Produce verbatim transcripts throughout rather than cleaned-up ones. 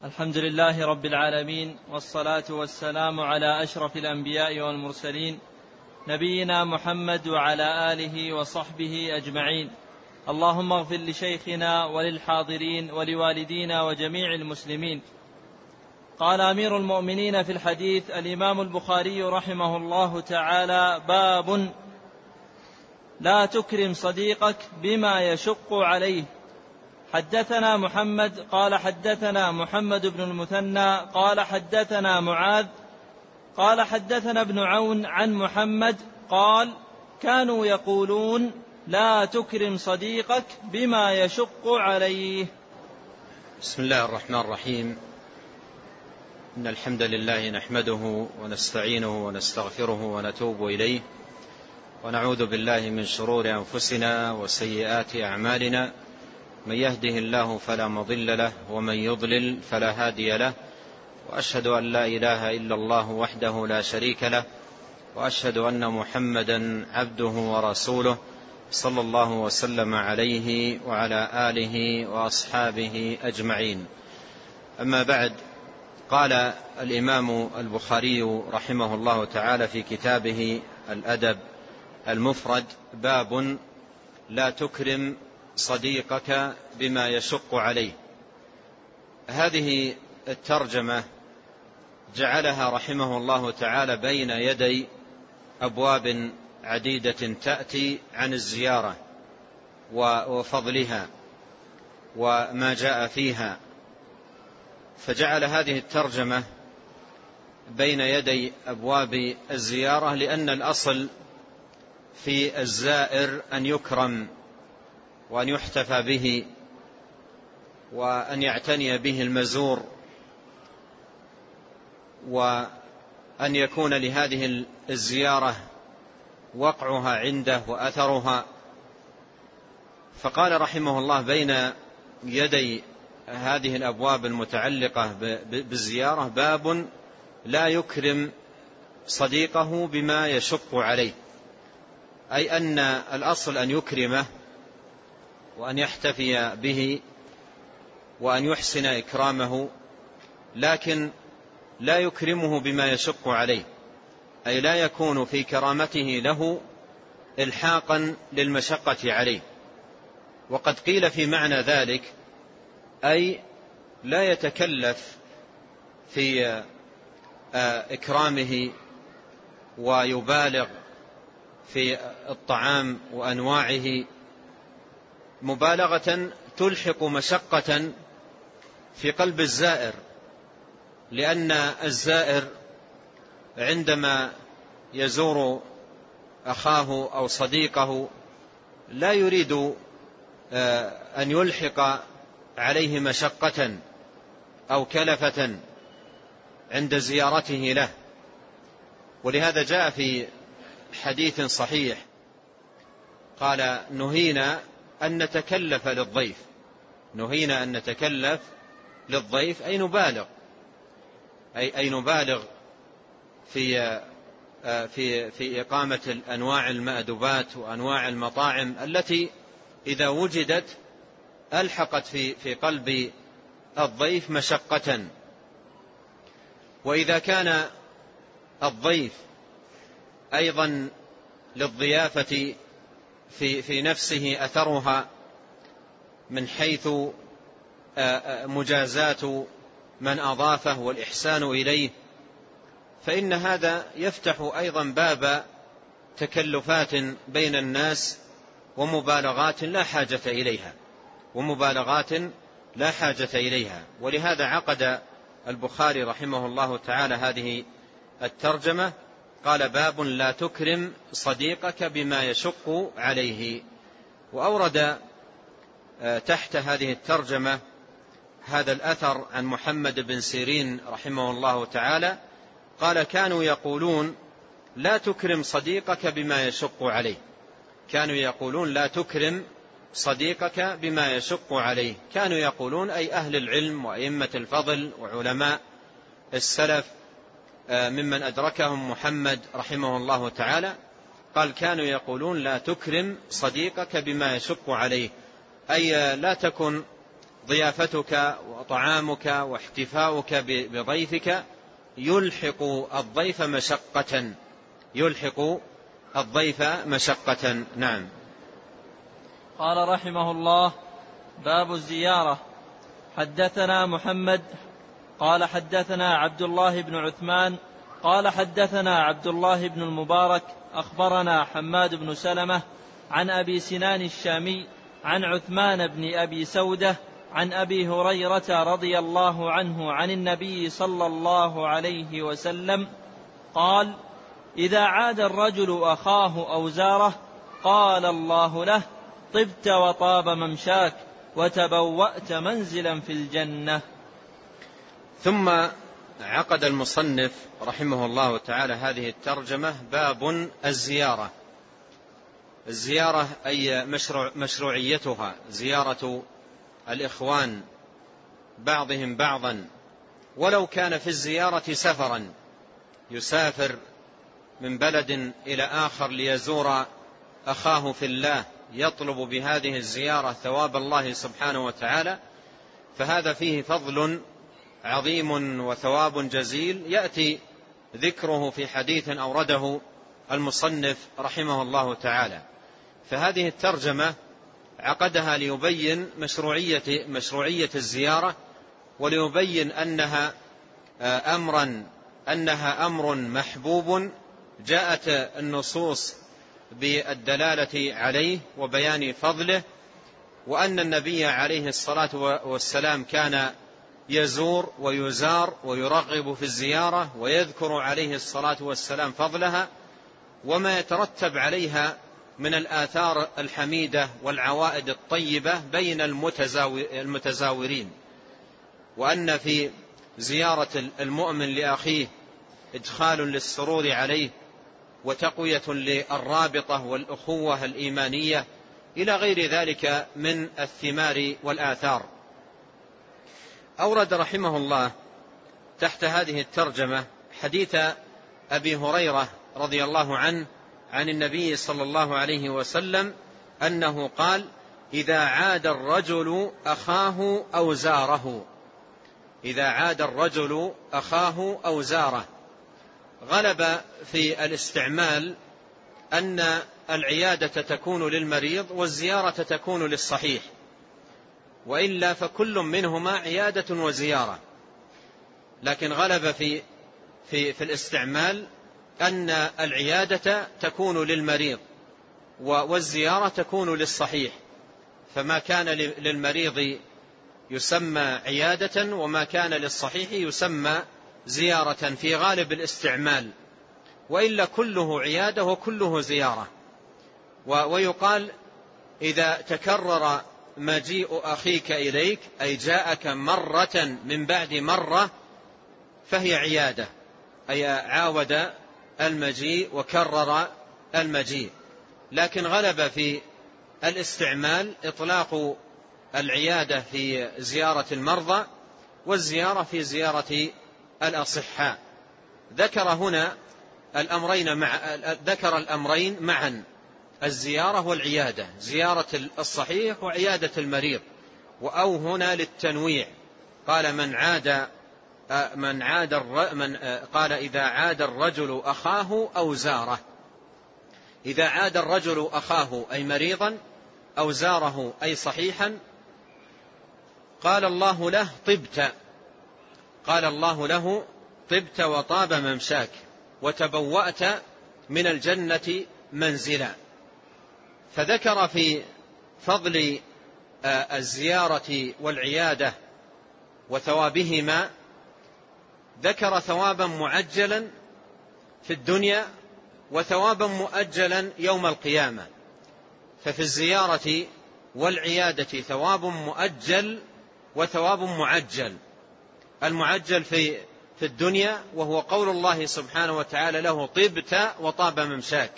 الحمد لله رب العالمين، والصلاة والسلام على أشرف الأنبياء والمرسلين، نبينا محمد وعلى آله وصحبه أجمعين. اللهم اغفر لشيخنا وللحاضرين ولوالدينا وجميع المسلمين. قال أمير المؤمنين في الحديث الإمام البخاري رحمه الله تعالى: باب لا تكرم صديقك بما يشق عليه. حدثنا محمد قال حدثنا محمد بن المثنى قال حدثنا معاذ قال حدثنا ابن عون عن محمد قال: كانوا يقولون لا تكرم صديقك بما يشق عليه. بسم الله الرحمن الرحيم. إن الحمد لله نحمده ونستعينه ونستغفره ونتوب إليه، ونعوذ بالله من شرور أنفسنا وسيئات أعمالنا. من يهده الله فلا مضل له، ومن يضلل فلا هادي له، وأشهد أن لا إله إلا الله وحده لا شريك له، وأشهد أن محمدا عبده ورسوله صلى الله وسلم عليه وعلى آله وأصحابه أجمعين. أما بعد، قال الإمام البخاري رحمه الله تعالى في كتابه الأدب المفرد: باب لا تكرم صديقك بما يشق عليه. هذه الترجمة جعلها رحمه الله تعالى بين يدي أبواب عديدة تأتي عن الزيارة وفضلها وما جاء فيها، فجعل هذه الترجمة بين يدي أبواب الزيارة، لأن الأصل في الزائر أن يكرم وأن يحتفى به وأن يعتني به المزور، وأن يكون لهذه الزيارة وقعها عنده وأثرها. فقال رحمه الله: بين يدي هذه الأبواب المتعلقة بالزيارة باب لا يكرم صديقه بما يشق عليه، أي أن الأصل أن يكرمه وأن يحتفي به وأن يحسن إكرامه، لكن لا يكرمه بما يشق عليه، أي لا يكون في كرامته له إلحاقا للمشقة عليه. وقد قيل في معنى ذلك أي لا يتكلف في إكرامه ويبالغ في الطعام وأنواعه مبالغة تلحق مشقة في قلب الزائر، لأن الزائر عندما يزور أخاه أو صديقه لا يريد أن يلحق عليه مشقة أو كلفة عند زيارته له. ولهذا جاء في حديث صحيح قال: نهينا أن نتكلف للضيف. نهينا أن نتكلف للضيف أي نبالغ أي, أي نبالغ في في في إقامة الأنواع المأدوبات وأنواع المطاعم التي إذا وجدت ألحقت في في قلب الضيف مشقة. وإذا كان الضيف أيضا للضيافة في في نفسه أثرها من حيث مجازاة من أضافه والإحسان إليه، فإن هذا يفتح أيضا باب تكلفات بين الناس ومبالغات لا حاجة إليها ومبالغات لا حاجة إليها. ولهذا عقد البخاري رحمه الله تعالى هذه الترجمة، قال: باب لا تكرم صديقك بما يشق عليه. وأورد تحت هذه الترجمة هذا الأثر عن محمد بن سيرين رحمه الله تعالى قال: كانوا يقولون لا تكرم صديقك بما يشق عليه. كانوا يقولون لا تكرم صديقك بما يشق عليه. كانوا يقولون أي أهل العلم وأئمة الفضل وعلماء السلف ممن أدركهم محمد رحمه الله تعالى. قال: كانوا يقولون لا تكرم صديقك بما يشق عليه، أي لا تكن ضيافتك وطعامك واحتفاؤك بضيفك يلحق الضيف مشقة يلحق الضيف مشقة. نعم. قال رحمه الله: باب الزيارة. حدثنا محمد قال حدثنا عبد الله بن عثمان قال حدثنا عبد الله بن المبارك أخبرنا حماد بن سلمة عن أبي سنان الشامي عن عثمان بن أبي سودة عن أبي هريرة رضي الله عنه عن النبي صلى الله عليه وسلم قال: إذا عاد الرجل أخاه أو زاره قال الله له: طبت وطاب ممشاك وتبوأت منزلا في الجنة. ثم عقد المصنف رحمه الله تعالى هذه الترجمة: باب الزيارة. الزيارة أي مشروع مشروعيتها زيارة الإخوان بعضهم بعضا، ولو كان في الزيارة سفرا، يسافر من بلد إلى آخر ليزور أخاه في الله، يطلب بهذه الزيارة ثواب الله سبحانه وتعالى، فهذا فيه فضل عظيم وثواب جزيل يأتي ذكره في حديث أورده المصنف رحمه الله تعالى. فهذه الترجمة عقدها ليبين مشروعية, مشروعية الزيارة، وليبين أنها أمرا أنها أمر محبوب جاءت النصوص بالدلالة عليه وبيان فضله، وأن النبي عليه الصلاة والسلام كان يزور ويزار ويرغب في الزيارة، ويذكر عليه الصلاة والسلام فضلها وما يترتب عليها من الآثار الحميدة والعوائد الطيبة بين المتزاورين، وأن في زيارة المؤمن لأخيه إدخال للسرور عليه وتقوية للرابطة والأخوة الإيمانية إلى غير ذلك من الثمار والآثار. أورد رحمه الله تحت هذه الترجمة حديث أبي هريرة رضي الله عنه عن النبي صلى الله عليه وسلم أنه قال: إذا عاد الرجل أخاه أو زاره. إذا عاد الرجل أخاه أو زاره. غلب في الاستعمال أن العيادة تكون للمريض والزيارة تكون للصحيح، وإلا فكل منهما عيادة وزيارة، لكن غلب في, في, في الاستعمال أن العيادة تكون للمريض والزيارة تكون للصحيح، فما كان للمريض يسمى عيادة وما كان للصحيح يسمى زيارة في غالب الاستعمال، وإلا كله عيادة وكله زيارة. ويقال إذا تكرر مجيء أخيك إليك أي جاءك مرة من بعد مرة فهي عيادة، أي عاود المجيء وكرر المجيء. لكن غلب في الاستعمال إطلاق العيادة في زيارة المرضى والزيارة في زيارة الأصحاء. ذكر هنا الأمرين مع ذكر الأمرين معا: الزيارة والعيادة، زيارة الصحيح وعيادة المريض، وأو هنا للتنويع. قال من عاد من عاد من قال إذا عاد الرجل أخاه أو زاره. إذا عاد الرجل أخاه أي مريضا أو زاره أي صحيحا قال الله له: طبت. قال الله له: طبت وطاب ممشاك وتبوأت من الجنة منزلا. فذكر في فضل الزيارة والعيادة وثوابهما، ذكر ثوابا معجلا في الدنيا وثوابا مؤجلا يوم القيامة. ففي الزيارة والعيادة ثواب مؤجل وثواب معجل. المعجل في في الدنيا وهو قول الله سبحانه وتعالى له: طبت وطاب ممشاك.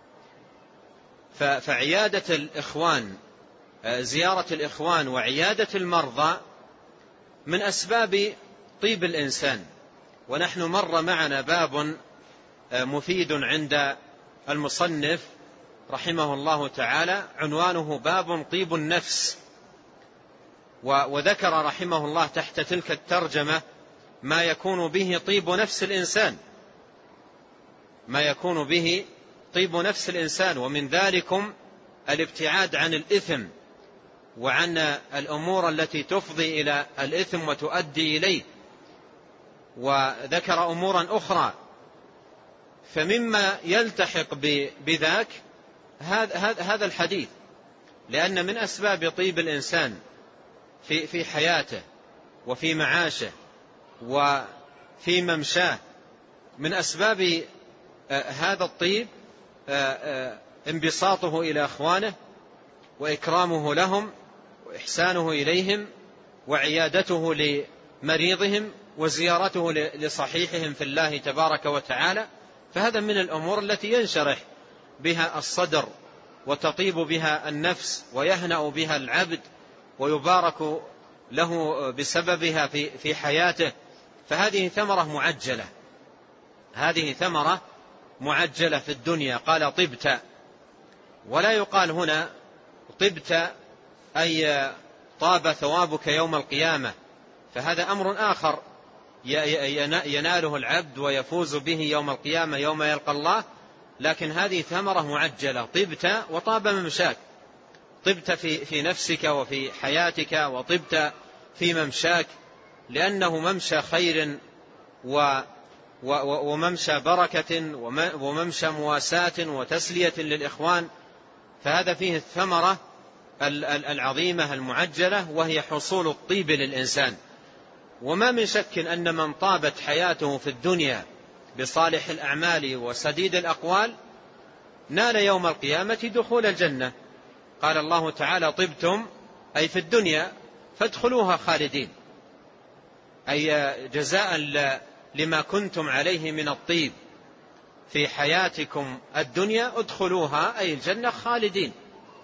فعيادة الإخوان، زيارة الإخوان وعيادة المرضى من أسباب طيب الإنسان. ونحن مر معنا باب مفيد عند المصنف رحمه الله تعالى عنوانه: باب طيب النفس. وذكر رحمه الله تحت تلك الترجمة ما يكون به طيب نفس الإنسان، ما يكون به طيب نفس الإنسان، ومن ذلكم الابتعاد عن الإثم وعن الأمور التي تفضي إلى الإثم وتؤدي إليه. وذكر أمورا أخرى، فمما يلتحق بذاك هذا الحديث، لأن من أسباب طيب الإنسان في في حياته وفي معاشه وفي ممشاه، من أسباب هذا الطيب انبساطه إلى أخوانه وإكرامه لهم وإحسانه إليهم وعيادته لمريضهم وزيارته لصحيحهم في الله تبارك وتعالى. فهذا من الأمور التي ينشرح بها الصدر وتطيب بها النفس ويهنأ بها العبد ويبارك له بسببها في في حياته. فهذه ثمرة معجلة، هذه ثمرة معجلة في الدنيا. قال طبت، ولا يقال هنا طبت أي طاب ثوابك يوم القيامة، فهذا أمر آخر يناله العبد ويفوز به يوم القيامة يوم يلقى الله، لكن هذه ثمرة معجلة. طبت وطاب ممشاك، طبت في في نفسك وفي حياتك، وطبت في ممشاك، لأنه ممشى خير وممشى بركة وممشى مواساة وتسلية للإخوان. فهذا فيه الثمرة العظيمة المعجلة، وهي حصول الطيب للإنسان. وما من شك أن من طابت حياته في الدنيا بصالح الأعمال وسديد الأقوال نال يوم القيامة دخول الجنة. قال الله تعالى طبتم أي في الدنيا فادخلوها خالدين، أي جزاء لما كنتم عليه من الطيب في حياتكم الدنيا ادخلوها أي الجنة خالدين.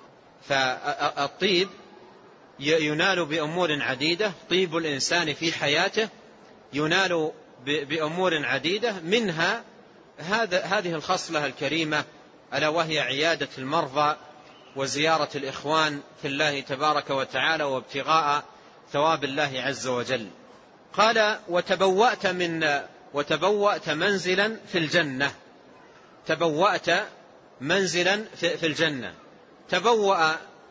فالطيب ينال بأمور عديدة، طيب الإنسان في حياته ينال بأمور عديدة، منها هذا هذه الخصلة الكريمة ألا وهي عيادة المرضى وزيارة الإخوان في الله تبارك وتعالى وابتغاء ثواب الله عز وجل. قال وتبوأت من وتبوأت منزلا في الجنة، تبوأت منزلا في الجنة. تبوأ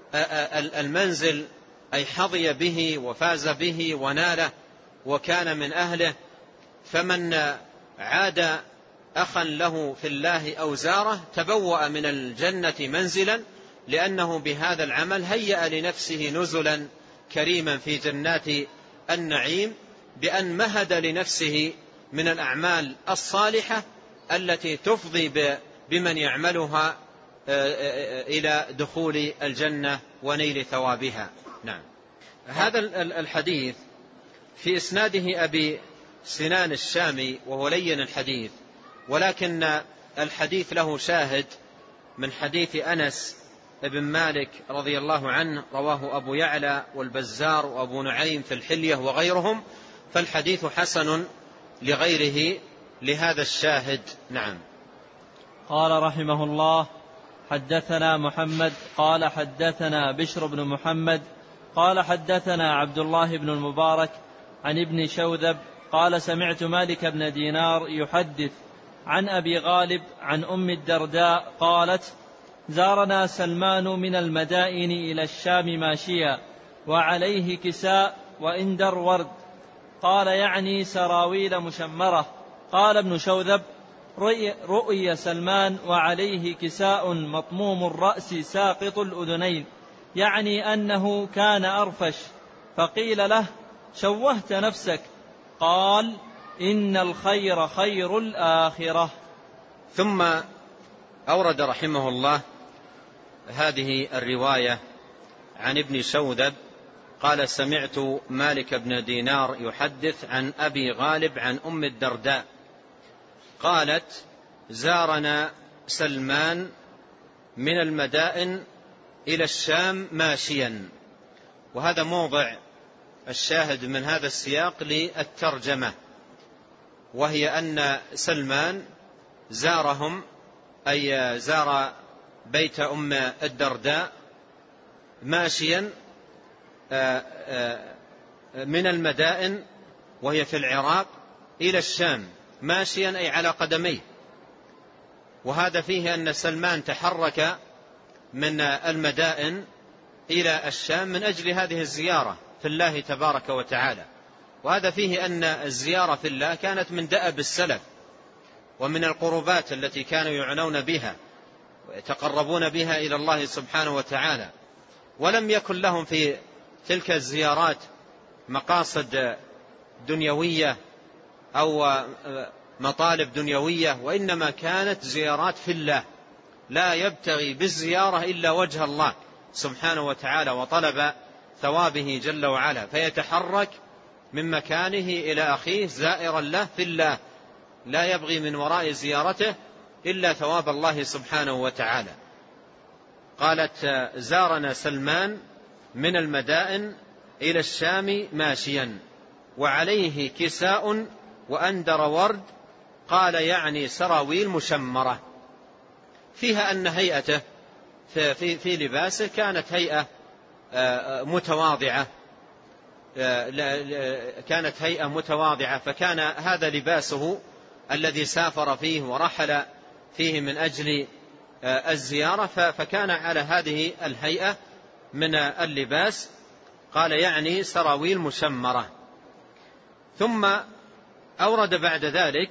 المنزل أي حظي به وفاز به وناله وكان من أهله. فمن عاد أخا له في الله أو زاره تبوأ من الجنة منزلا، لأنه بهذا العمل هيأ لنفسه نزلا كريما في جنات النعيم، بأن مهد لنفسه من الأعمال الصالحة التي تفضي بمن يعملها إلى دخول الجنة ونيل ثوابها. نعم. هذا الحديث في إسناده أبي سنان الشامي وهو لين الحديث، ولكن الحديث له شاهد من حديث أنس بن مالك رضي الله عنه، رواه أبو يعلى والبزار وأبو نعيم في الحلية وغيرهم، فالحديث حسن لغيره لهذا الشاهد. نعم. قال رحمه الله حدثنا محمد قال حدثنا بشر بن محمد قال حدثنا عبد الله بن المبارك عن ابن شوذب قال سمعت مالك بن دينار يحدث عن أبي غالب عن أم الدرداء قالت زارنا سلمان من المدائن إلى الشام ماشيا وعليه كساء وإندر ورد، قال يعني سراويل مشمرة. قال ابن شوذب رؤي, رؤي سلمان وعليه كساء مطموم الرأس ساقط الأذنين، يعني أنه كان أرفش، فقيل له شوهت نفسك، قال إن الخير خير الآخرة. ثم أورد رحمه الله هذه الرواية عن ابن شوذب قال سمعت مالك بن دينار يحدث عن أبي غالب عن أم الدرداء قالت زارنا سلمان من المدائن إلى الشام ماشيا. وهذا موضع الشاهد من هذا السياق للترجمة، وهي أن سلمان زارهم أي زار بيت أم الدرداء ماشيا من المدائن وهي في العراق إلى الشام ماشيا أي على قدميه. وهذا فيه أن سلمان تحرك من المدائن إلى الشام من أجل هذه الزيارة في الله تبارك وتعالى. وهذا فيه أن الزيارة في الله كانت من دأب السلف ومن القربات التي كانوا يعنون بها ويتقربون بها إلى الله سبحانه وتعالى، ولم يكن لهم في تلك الزيارات مقاصد دنيوية أو مطالب دنيوية، وإنما كانت زيارات في الله، لا يبتغي بالزيارة إلا وجه الله سبحانه وتعالى وطلب ثوابه جل وعلا، فيتحرك من مكانه إلى أخيه زائرا له في الله، لا يبغي من وراء زيارته إلا ثواب الله سبحانه وتعالى. قالت زارنا سلمان من المدائن إلى الشام ماشيا وعليه كساء وأندر ورد، قال يعني سراويل مشمرة، فيها أن هيئته في, في, في لباسه كانت هيئة متواضعة، كانت هيئة متواضعة، فكان هذا لباسه الذي سافر فيه ورحل فيه من أجل الزيارة، فكان على هذه الهيئة من اللباس. قال يعني سراويل مشمرة. ثم أورد بعد ذلك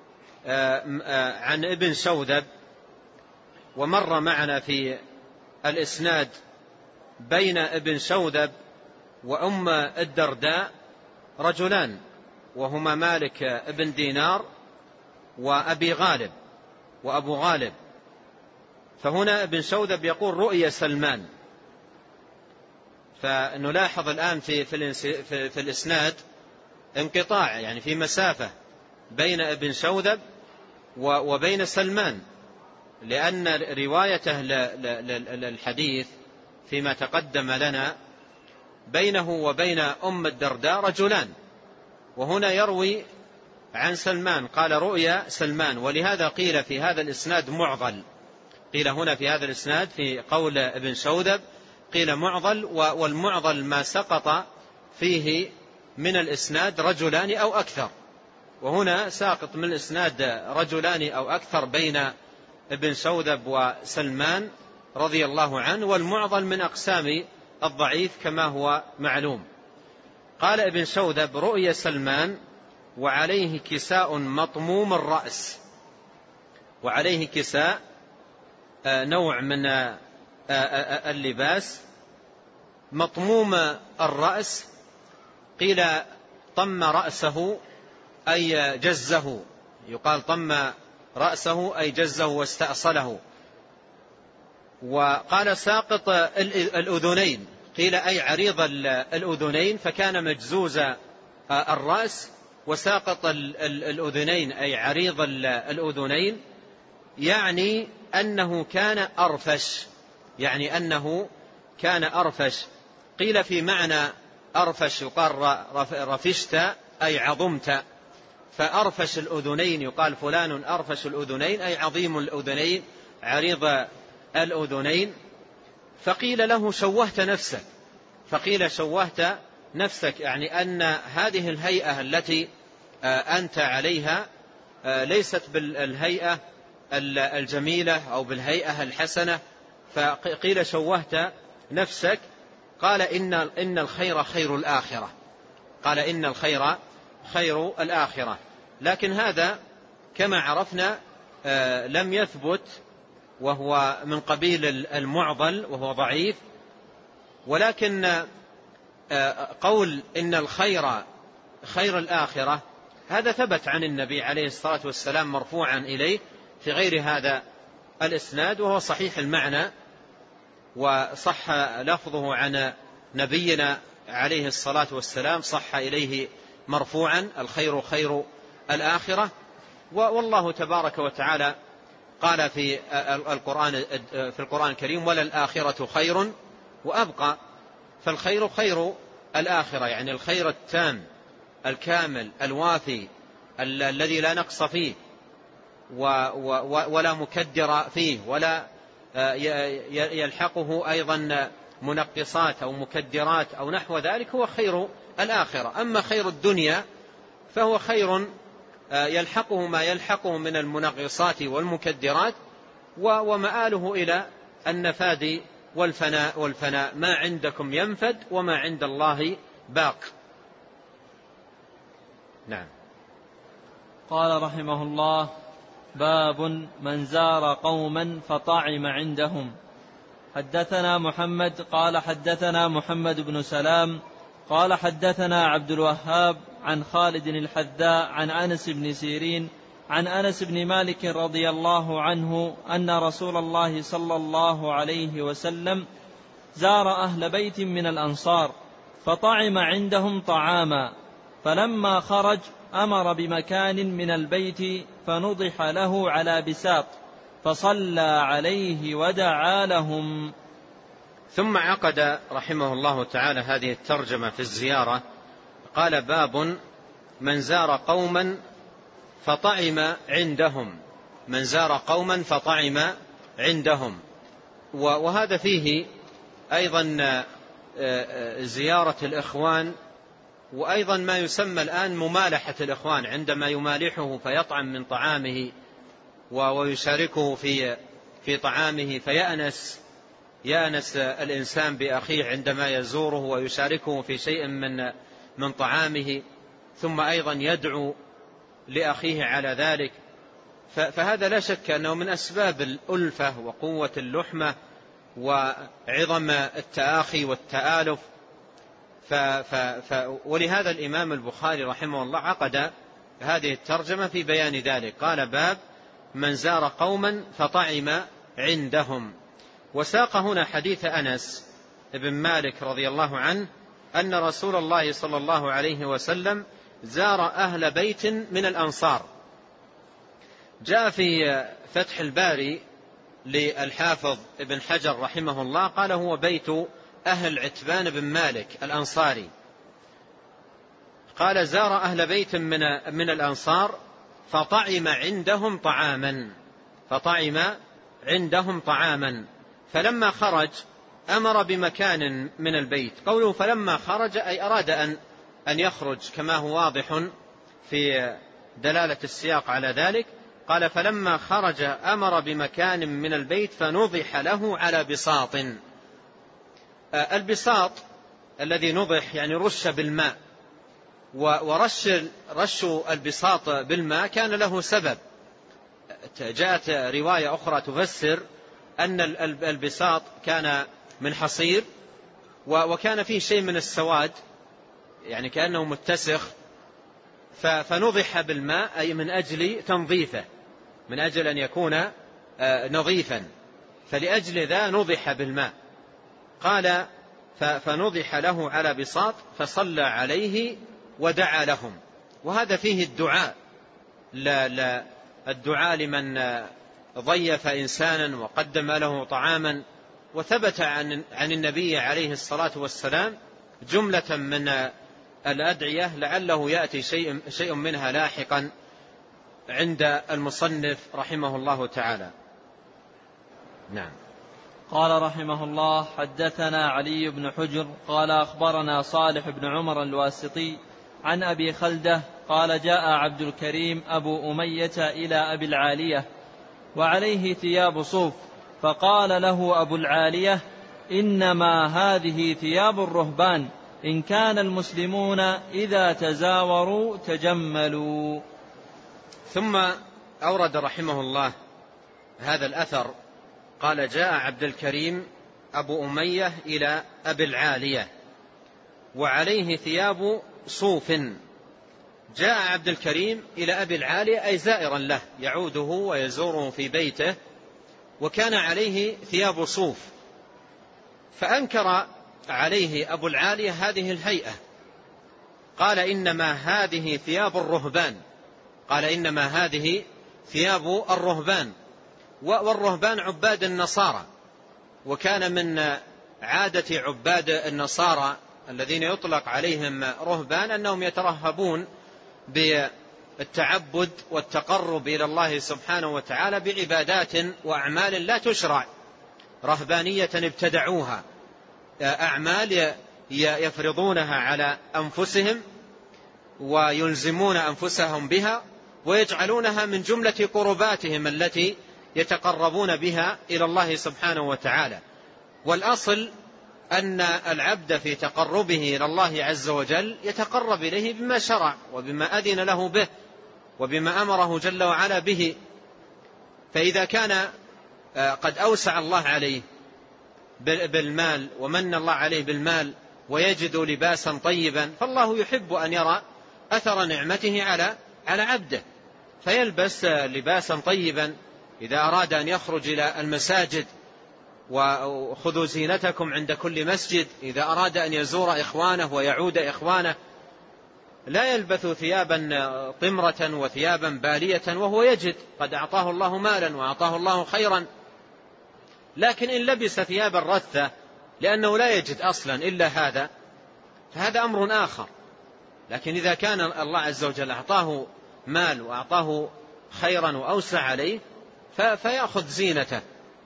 عن ابن شوذب، ومر معنا في الإسناد بين ابن شوذب وأم الدرداء رجلان، وهما مالك ابن دينار وأبي غالب وأبو غالب. فهنا ابن شوذب يقول رؤيا سلمان، فنلاحظ الآن في, في, في, في الإسناد انقطاع، يعني في مسافة بين ابن شوذب وبين سلمان، لأن روايته للحديث فيما تقدم لنا بينه وبين أم الدرداء رجلان، وهنا يروي عن سلمان قال رؤيا سلمان. ولهذا قيل في هذا الإسناد معضل، قيل هنا في هذا الإسناد في قول ابن شوذب قيل معضل، والمعضل ما سقط فيه من الإسناد رجلان أو أكثر، وهنا ساقط من الإسناد رجلان أو أكثر بين ابن شوذب وسلمان رضي الله عنه، والمعضل من أقسام الضعيف كما هو معلوم. قال ابن شوذب رؤيا سلمان وعليه كساء مطموم الرأس، وعليه كساء نوع من اللباس مطموم الرأس، قيل طم رأسه أي جزه، يقال طم رأسه أي جزه واستأصله. وقال ساقط الأذنين، قيل أي عريض الأذنين، فكان مجزوز الرأس وساقط الأذنين أي عريض الأذنين، يعني أنه كان أرفش، يعني أنه كان أرفش. قيل في معنى أرفش يقال رفشت أي عظمت، فأرفش الأذنين يقال فلان أرفش الأذنين أي عظيم الأذنين عريض الأذنين. فقيل له شوهت نفسك، فقيل شوهت نفسك، يعني أن هذه الهيئة التي أنت عليها ليست بالهيئة الجميلة أو بالهيئة الحسنة، فقيل شوهت نفسك. قال إن, إن الخير خير الآخرة، قال إن الخير خير الآخرة. لكن هذا كما عرفنا لم يثبت، وهو من قبيل المعضل وهو ضعيف. ولكن قول إن الخير خير الآخرة هذا ثبت عن النبي عليه الصلاة والسلام مرفوعا إليه في غير هذا الإسناد، وهو صحيح المعنى وصح لفظه عن نبينا عليه الصلاة والسلام، صح إليه مرفوعا الخير خير الآخرة. والله تبارك وتعالى قال في القرآن في القرآن الكريم ولا الآخرة خير وأبقى، فالخير خير الآخرة، يعني الخير التام الكامل الوافي الذي لا نقص فيه ولا مكدر فيه ولا يلحقه أيضا منقصات أو مكدرات أو نحو ذلك هو خير الآخرة. أما خير الدنيا فهو خير يلحقه ما يلحقه من المنغصات والمكدرات، ومآله إلى النفاد والفناء والفناء، ما عندكم ينفد وما عند الله باق. نعم. قال رحمه الله: باب من زار قوما فطعم عندهم. حدثنا محمد قال حدثنا محمد بن سلام قال حدثنا عبد الوهاب عن خالد الحذاء عن أنس بن سيرين عن أنس بن مالك رضي الله عنه أن رسول الله صلى الله عليه وسلم زار أهل بيت من الأنصار فطعم عندهم طعاما، فلما خرج أمر بمكان من البيت فنضح له على بساط فصلى عليه ودعا لهم. ثم عقد رحمه الله تعالى هذه الترجمة في الزيارة، قال: باب من زار قوما فطعم عندهم. من زار قوما فطعم عندهم، وهذا فيه أيضا زيارة الإخوان، وأيضا ما يسمى الآن ممالحة الإخوان، عندما يمالحه فيطعم من طعامه ويشاركه في في طعامه فيأنس يأنس الإنسان بأخيه عندما يزوره ويشاركه في شيء من من طعامه، ثم أيضا يدعو لأخيه على ذلك. فهذا لا شك أنه من أسباب الألفة وقوة اللحمة وعظم التآخي والتآلف. ف ف ف ولهذا الإمام البخاري رحمه الله عقد هذه الترجمة في بيان ذلك. قال: باب من زار قوما فطعم عندهم. وساق هنا حديث أنس بن مالك رضي الله عنه أن رسول الله صلى الله عليه وسلم زار أهل بيت من الأنصار. جاء في فتح الباري للحافظ ابن حجر رحمه الله قال: هو بيت أهل عتبان بن مالك الأنصاري. قال: زار أهل بيت من من الأنصار فطعم عندهم طعاما فطعم عندهم طعاما فلما خرج أمر بمكان من البيت. قوله فلما خرج أي أراد أن أن يخرج، كما هو واضح في دلالة السياق على ذلك. قال: فلما خرج أمر بمكان من البيت فنضح له على بساط. البساط الذي نضح يعني رش بالماء، ورش رش البساط بالماء كان له سبب. جاءت رواية أخرى تفسر أن البساط كان من حصير وكان فيه شيء من السواد، يعني كأنه متسخ، فنضح بالماء أي من أجل تنظيفه، من أجل أن يكون نظيفا، فلأجل ذا نضح بالماء. قال: فنضح له على بساط فصلى عليه ودعا لهم. وهذا فيه الدعاء، لا لا الدعاء لمن ضيف إنسانا وقدم له طعاما. وثبت عن عن النبي عليه الصلاة والسلام جملة من الأدعية لعله يأتي شيء شيء منها لاحقا عند المصنف رحمه الله تعالى. نعم. قال رحمه الله: حدثنا علي بن حجر قال أخبرنا صالح بن عمر الواسطي عن أبي خلدة قال: جاء عبد الكريم أبو أمية إلى أبي العالية وعليه ثياب صوف، فقال له أبو العالية: إنما هذه ثياب الرهبان، إن كان المسلمون إذا تزاوروا تجملوا. ثم أورد رحمه الله هذا الأثر. قال: جاء عبد الكريم أبو أمية إلى أبي العالية وعليه ثياب صوف. جاء عبد الكريم إلى أبي العالية أي زائرا له، يعوده ويزوره في بيته، وكان عليه ثياب صوف. فأنكر عليه أبو العالية هذه الهيئة، قال: إنما هذه ثياب الرهبان. قال: إنما هذه ثياب الرهبان. والرهبان عباد النصارى، وكان من عادة عباد النصارى الذين يطلق عليهم رهبان أنهم يترهبون بالتعبد والتقرب إلى الله سبحانه وتعالى بعبادات وأعمال لا تشرع، رهبانية ابتدعوها أعمال يفرضونها على أنفسهم ويلزمون أنفسهم بها ويجعلونها من جملة قرباتهم التي يتقربون بها إلى الله سبحانه وتعالى. والأصل أن العبد في تقربه إلى الله عز وجل يتقرب إليه بما شرع وبما أذن له به وبما أمره جل وعلا به. فإذا كان قد أوسع الله عليه بالمال ومن الله عليه بالمال ويجد لباسا طيبا، فالله يحب أن يرى أثر نعمته على على عبده، فيلبس لباسا طيبا إذا أراد أن يخرج إلى المساجد، وخذوا زينتكم عند كل مسجد. إذا أراد أن يزور إخوانه ويعود إخوانه لا يلبث ثيابا طمرة وثيابا بالية وهو يجد قد أعطاه الله مالا وأعطاه الله خيرا. لكن إن لبس ثيابا رثة لأنه لا يجد أصلا إلا هذا فهذا أمر آخر. لكن إذا كان الله عز وجل أعطاه مال وأعطاه خيرا وأوسع عليه فيأخذ زينته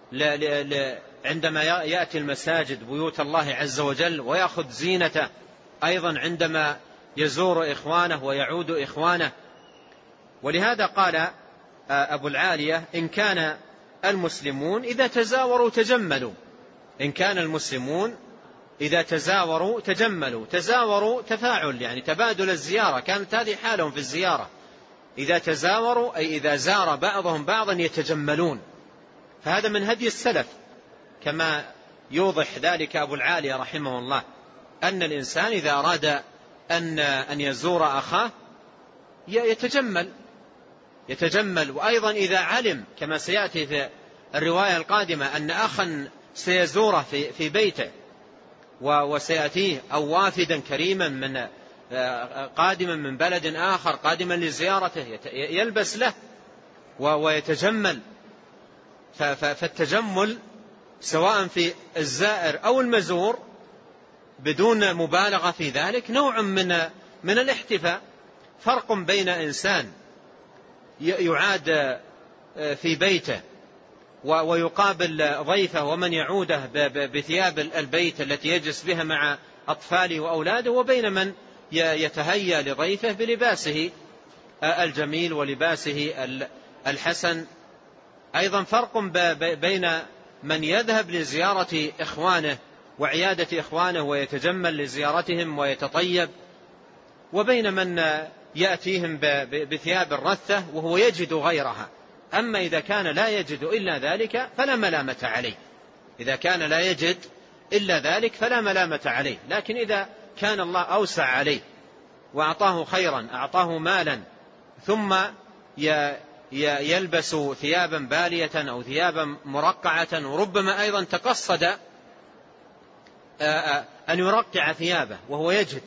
عندما يأتي المساجد بيوت الله عز وجل، ويأخذ زينته أيضا عندما يزور إخوانه ويعود إخوانه. ولهذا قال أبو العالية: إن كان المسلمون إذا تزاوروا تجملوا. إن كان المسلمون إذا تزاوروا تجملوا. تزاوروا تفاعل يعني تبادل الزيارة، كانت هذه حالهم في الزيارة. إذا تزاوروا أي إذا زار بعضهم بعضا يتجملون. فهذا من هدي السلف كما يوضح ذلك أبو العالية رحمه الله، أن الإنسان إذا أراد أن أن يزور أخاه يتجمل يتجمل وأيضا إذا علم كما سيأتي في الرواية القادمة أن أخا سيزوره في في بيته وسيأتيه أو وافدا كريما من قادما من بلد آخر قادما لزيارته يلبس له ويتجمل. فالتجمل سواء في الزائر أو المزور بدون مبالغة في ذلك نوع من من الاحتفاء. فرق بين إنسان يعاد في بيته ويقابل ضيفه ومن يعوده بثياب البيت التي يجلس بها مع أطفاله وأولاده، وبين من يتهيأ لضيفه بلباسه الجميل ولباسه الحسن. أيضا فرق بين من يذهب لزيارة إخوانه وعيادة إخوانه ويتجمل لزيارتهم ويتطيب، وبين من يأتيهم بثياب الرثة وهو يجد غيرها. أما إذا كان لا يجد إلا ذلك فلا ملامة عليه. إذا كان لا يجد إلا ذلك فلا ملامة عليه. لكن إذا كان الله أوسع عليه وأعطاه خيرا، أعطاه مالا، ثم يلبس ثيابا بالية أو ثيابا مرقعة، وربما أيضا تقصد أن يرقع ثيابه وهو يجد،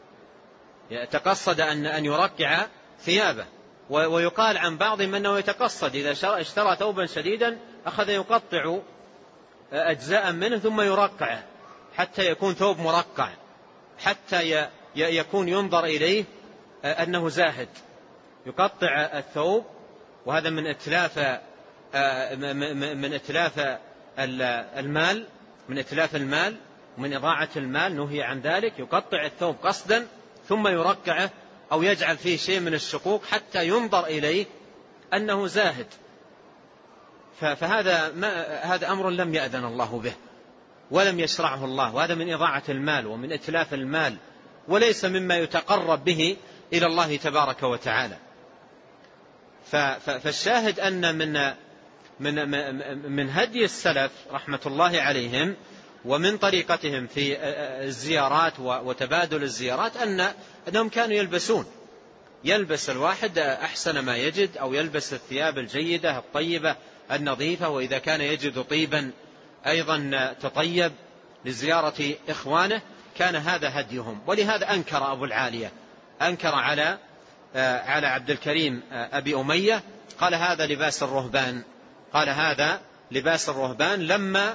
تقصد أن يرقع ثيابه. ويقال عن بعضهم أنه يتقصد إذا اشترى ثوبا شديدا أخذ يقطع أجزاء منه ثم يرقعه حتى يكون ثوب مرقع، حتى يكون ينظر إليه أنه زاهد. يقطع الثوب، وهذا من إتلاف من إتلاف المال من إتلاف المال ومن إضاعة المال، نهي عن ذلك. يقطع الثوب قصدا ثم يرقعه أو يجعل فيه شيء من الشقوق حتى ينظر إليه أنه زاهد. فهذا ما هذا أمر لم يأذن الله به ولم يشرعه الله، وهذا من إضاعة المال ومن إتلاف المال، وليس مما يتقرب به إلى الله تبارك وتعالى. فالشاهد أن من من من هدي السلف رحمة الله عليهم ومن طريقتهم في الزيارات وتبادل الزيارات أن أنهم كانوا يلبسون يلبس الواحد أحسن ما يجد، أو يلبس الثياب الجيدة الطيبة النظيفة، وإذا كان يجد طيبا أيضا تطيب لزيارة إخوانه. كان هذا هديهم. ولهذا أنكر أبو العالية أنكر على على عبد الكريم أبي أمية، قال هذا لباس الرهبان قال هذا لباس الرهبان لما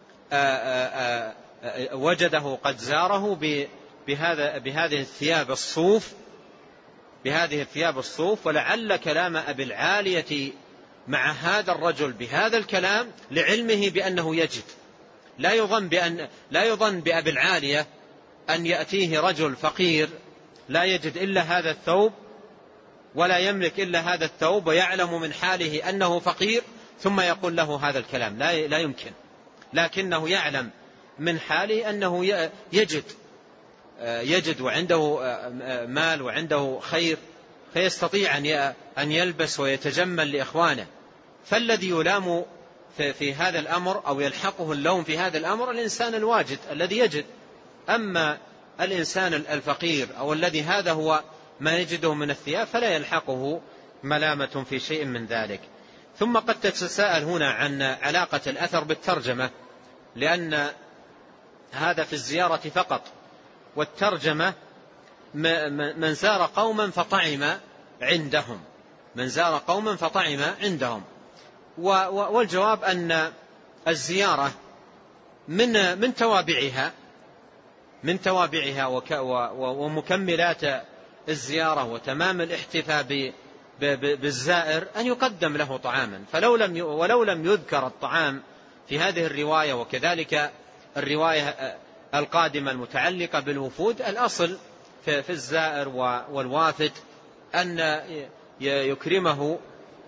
وجده قد زاره بهذا بهذه الثياب الصوف بهذه الثياب الصوف ولعل كلام أبي العالية مع هذا الرجل بهذا الكلام لعلمه بأنه يجد لا يظن بأن لا يظن بأبي العالية أن يأتيه رجل فقير لا يجد إلا هذا الثوب ولا يملك إلا هذا الثوب ويعلم من حاله أنه فقير ثم يقول له هذا الكلام، لا لا يمكن. لكنه يعلم من حاله أنه يجد يجد وعنده مال وعنده خير فيستطيع أن يلبس ويتجمل لإخوانه. فالذي يلام في هذا الأمر أو يلحقه اللوم في هذا الأمر الإنسان الواجد الذي يجد. أما الإنسان الفقير أو الذي هذا هو ما يجده من الثياب فلا يلحقه ملامة في شيء من ذلك. ثم قد تتساءل هنا عن علاقة الأثر بالترجمة، لأن هذا في الزيارة فقط، والترجمة من زار قوما فطعم عندهم، من زار قوما فطعم عندهم. والجواب أن الزيارة من من توابعها من توابعها ومكملات الزيارة وتمام الاحتفاء بالزائر أن يقدم له طعاما. فلو لم ولو لم يذكر الطعام في هذه الرواية وكذلك الرواية القادمة المتعلقة بالوفود، الأصل في الزائر والوافد أن يكرمه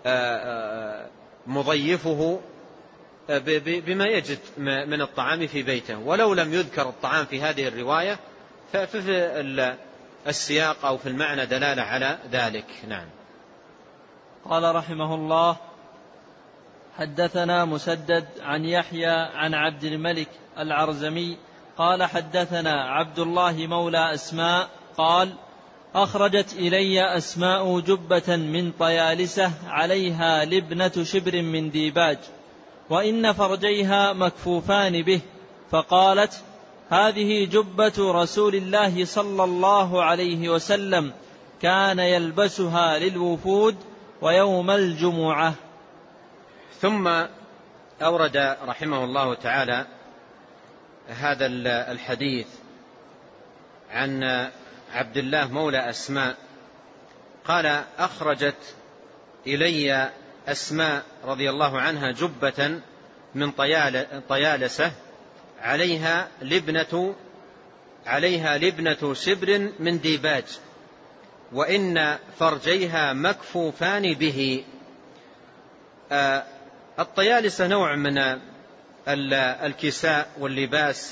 مضيفه بما يجد من الطعام في بيته. ولو لم يذكر الطعام في هذه الرواية ففي السياق أو في المعنى دلالة على ذلك. نعم. قال رحمه الله: حدثنا مسدد عن يحيى عن عبد الملك العرزمي قال حدثنا عبد الله مولى أسماء قال: أخرجت إلي أسماء جبة من طيالسة عليها لبنة شبر من ديباج وإن فرجيها مكفوفان به، فقالت: هذه جبة رسول الله صلى الله عليه وسلم كان يلبسها للوفود ويوم الجمعة. ثم أورد رحمه الله تعالى هذا الحديث عن عبد الله مولى أسماء قال: أخرجت إلي أسماء رضي الله عنها جبة من طيالسة عليها لبنة عليها لبنة شبر من ديباج وإن فرجيها مكفوفان به. الطيالسة نوع من الكساء واللباس،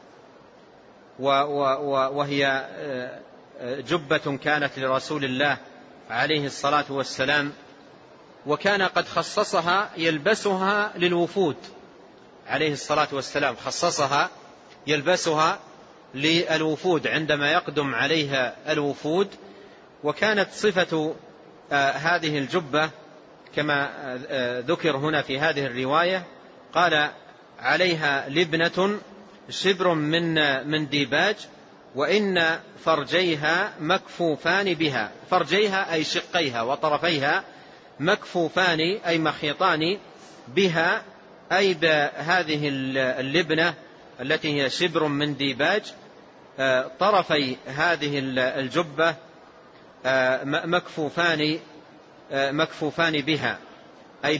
وهي جبة كانت لرسول الله عليه الصلاة والسلام، وكان قد خصصها يلبسها للوفود عليه الصلاة والسلام، خصصها يلبسها للوفود عندما يقدم عليها الوفود. وكانت صفة هذه الجبة كما ذكر هنا في هذه الرواية، قال: عليها لبنة شبر من من ديباج وإن فرجيها مكفوفان بها. فرجيها أي شقيها وطرفيها، مكفوفان أي مخيطان بها أي بهذه اللبنة التي هي شبر من ديباج. طرفي هذه الجبة مكفوفان مكفوفان بها أي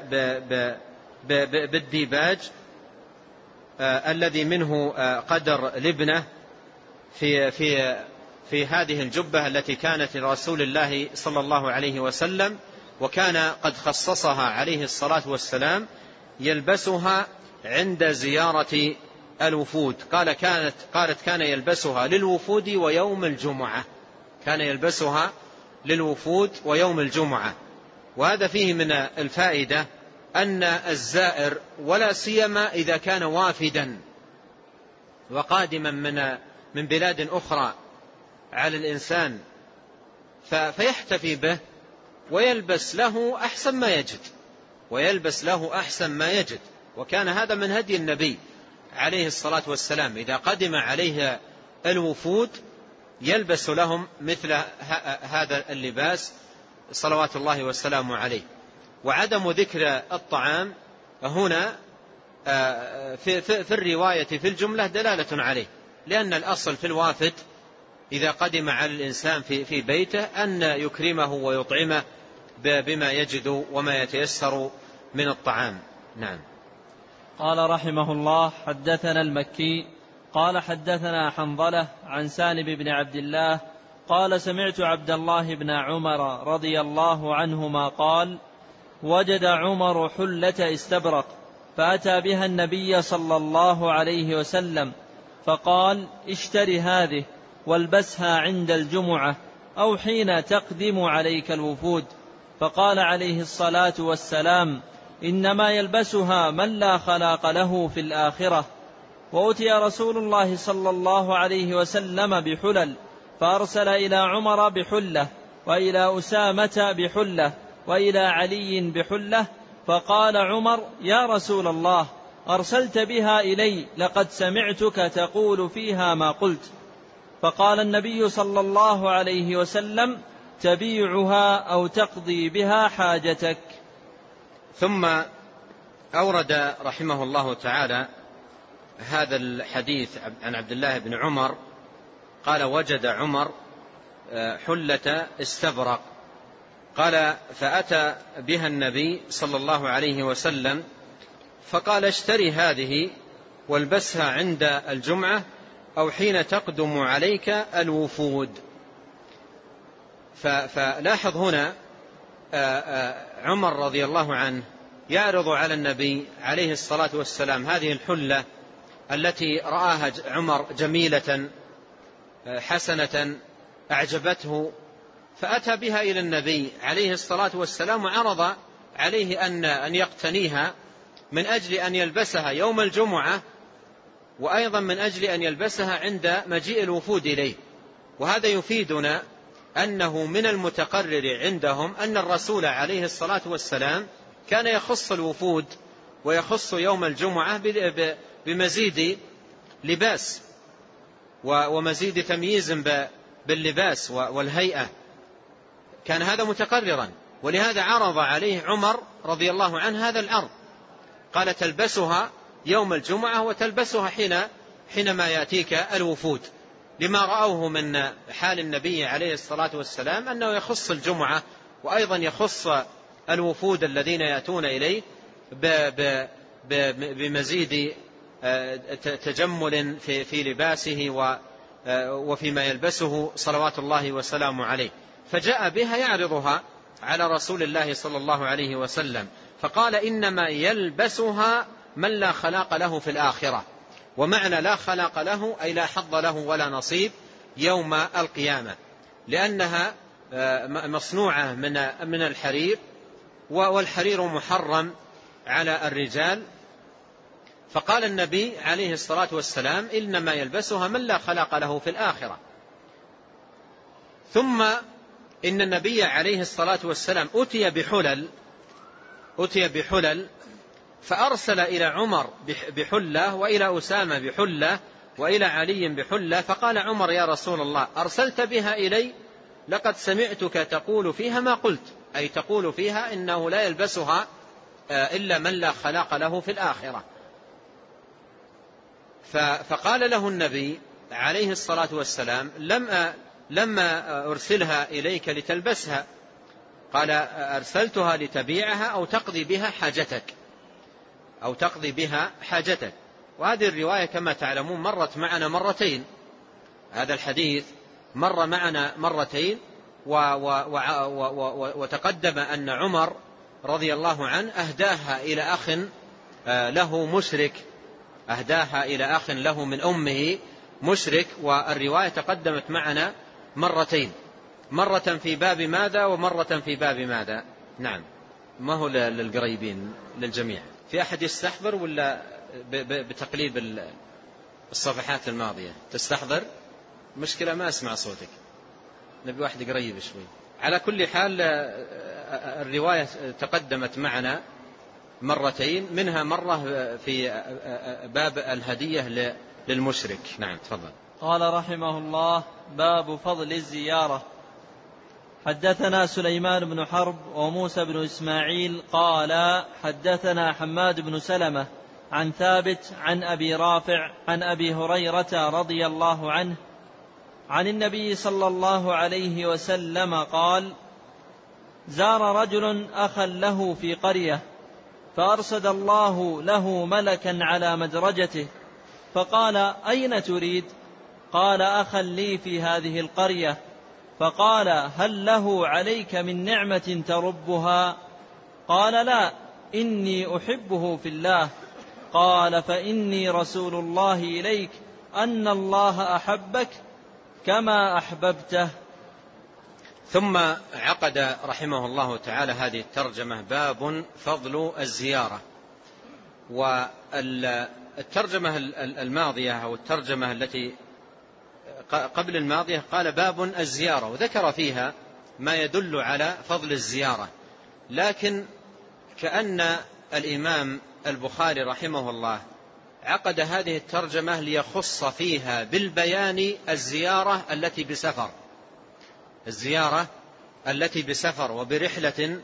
بالديباج الذي منه قدر لبنة في في في هذه الجبة التي كانت لرسول الله صلى الله عليه وسلم، وكان قد خصصها عليه الصلاة والسلام يلبسها عند زيارة الوفود. قال كانت قالت كان يلبسها للوفود ويوم الجمعة، كان يلبسها للوفود ويوم الجمعة. وهذا فيه من الفائدة أن الزائر ولا سيما إذا كان وافدا وقادما من من بلاد أخرى على الإنسان فيحتفي به ويلبس له أحسن ما يجد ويلبس له أحسن ما يجد. وكان هذا من هدي النبي عليه الصلاة والسلام، إذا قدم عليه الوفود يلبس لهم مثل هذا اللباس صلوات الله والسلام عليه. وعدم ذكر الطعام هنا في, في, في الرواية في الجملة دلالة عليه، لأن الأصل في الوافد إذا قدم على الإنسان في, في بيته أن يكرمه ويطعمه بما يجد وما يتيسر من الطعام. نعم. قال رحمه الله: حدثنا المكي قال حدثنا حنظلة عن سالم بن عبد الله قال: سمعت عبد الله بن عمر رضي الله عنهما قال: وجد عمر حلة استبرق فأتى بها النبي صلى الله عليه وسلم فقال: اشتري هذه والبسها عند الجمعة أو حين تقدم عليك الوفود. فقال عليه الصلاة والسلام: إنما يلبسها من لا خلاق له في الآخرة. وأتي رسول الله صلى الله عليه وسلم بحلل فأرسل إلى عمر بحلة وإلى أسامة بحلة وإلى علي بحلة. فقال عمر: يا رسول الله، أرسلت بها إلي لقد سمعتك تقول فيها ما قلت. فقال النبي صلى الله عليه وسلم: تبيعها أو تقضي بها حاجتك. ثم أورد رحمه الله تعالى هذا الحديث عن عبد الله بن عمر قال: وجد عمر حلة استبرق قال: فأتى بها النبي صلى الله عليه وسلم فقال: اشتري هذه والبسها عند الجمعة أو حين تقدم عليك الوفود. فلاحظ هنا عمر رضي الله عنه يعرض على النبي عليه الصلاة والسلام هذه الحلة التي رآها عمر جميلة حسنة أعجبته، فأتى بها إلى النبي عليه الصلاة والسلام وعرض عليه أن أن يقتنيها من أجل أن يلبسها يوم الجمعة، وأيضا من أجل أن يلبسها عند مجيء الوفود إليه. وهذا يفيدنا أنه من المتقرر عندهم أن الرسول عليه الصلاة والسلام كان يخص الوفود ويخص يوم الجمعة بمزيد لباس ومزيد تمييز باللباس والهيئة، كان هذا متقررا، ولهذا عرض عليه عمر رضي الله عنه هذا العرض، قال: تلبسها يوم الجمعة وتلبسها حين حينما يأتيك الوفود، لما رأوه من حال النبي عليه الصلاة والسلام أنه يخص الجمعة وأيضا يخص الوفود الذين يأتون إليه بمزيد تجمل في لباسه وفيما يلبسه صلوات الله وسلامه عليه. فجاء بها يعرضها على رسول الله صلى الله عليه وسلم فقال: إنما يلبسها من لا خلاق له في الآخرة. ومعنى لا خلاق له أي لا حظ له ولا نصيب يوم القيامة، لأنها مصنوعة من الحرير، والحرير محرم على الرجال. فقال النبي عليه الصلاة والسلام: إنما يلبسها من لا خلاق له في الآخرة. ثم إن النبي عليه الصلاة والسلام أتي بحلل أتي بحلل فأرسل إلى عمر بحلة وإلى أسامة بحلة وإلى علي بحلة. فقال عمر: يا رسول الله، أرسلت بها إلي لقد سمعتك تقول فيها ما قلت، أي تقول فيها إنه لا يلبسها إلا من لا خلاق له في الآخرة. فقال له النبي عليه الصلاة والسلام: لم لما أرسلها إليك لتلبسها، قال: أرسلتها لتبيعها أو تقضي بها حاجتك أو تقضي بها حاجتك. وهذه الرواية كما تعلمون مرت معنا مرتين، هذا الحديث مر معنا مرتين، وتقدم أن عمر رضي الله عنه أهداها إلى أخ له مشرك، أهداها إلى أخ له من أمه مشرك. والرواية تقدمت معنا مرتين، مرة في باب ماذا ومرة في باب ماذا. نعم، ما هو للقريبين للجميع. في أحد يستحضر ولا بتقليب الصفحات الماضية تستحضر؟ مشكلة ما أسمع صوتك، نبي واحد قريب شوي. على كل حال الرواية تقدمت معنا مرتين، منها مرة في باب الهدية للمشرك. نعم تفضل. قال رحمه الله: باب فضل الزيارة. حدثنا سليمان بن حرب وموسى بن إسماعيل قال حدثنا حماد بن سلمة عن ثابت عن أبي رافع عن أبي هريرة رضي الله عنه عن النبي صلى الله عليه وسلم قال: زار رجل أخا له في قرية فأرسل الله له ملكا على مدرجته فقال: أين تريد؟ قال: أخا لي في هذه القرية. فقال: هل له عليك من نعمة تربها؟ قال: لا، إني أحبه في الله. قال: فإني رسول الله إليك أن الله أحبك كما أحببته. ثم عقد رحمه الله تعالى هذه الترجمة: باب فضل الزيارة. والترجمة الماضية أو الترجمة التي قبل الماضية قال: باب الزيارة، وذكر فيها ما يدل على فضل الزيارة. لكن كأن الإمام البخاري رحمه الله عقد هذه الترجمة ليخص فيها بالبيان الزيارة التي بسفر الزيارة التي بسفر وبرحلة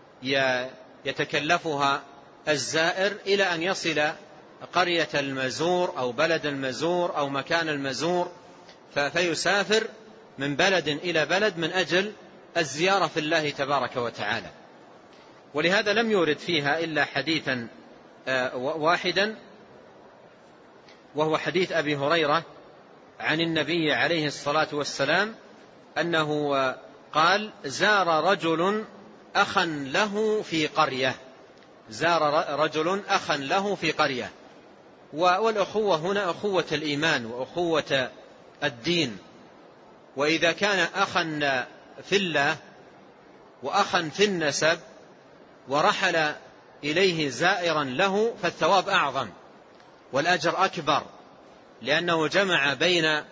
يتكلفها الزائر إلى أن يصل قرية المزور أو بلد المزور أو مكان المزور، فيسافر من بلد إلى بلد من أجل الزيارة في الله تبارك وتعالى. ولهذا لم يورد فيها إلا حديثا واحدا، وهو حديث أبي هريرة عن النبي عليه الصلاة والسلام أنه قال: زار رجل أخا له في قرية زار رجل أخا له في قرية. والأخوة هنا أخوة الإيمان وأخوة الدين، وإذا كان أخا في الله وأخا في النسب ورحل إليه زائرا له فالثواب أعظم والأجر أكبر، لأنه جمع بين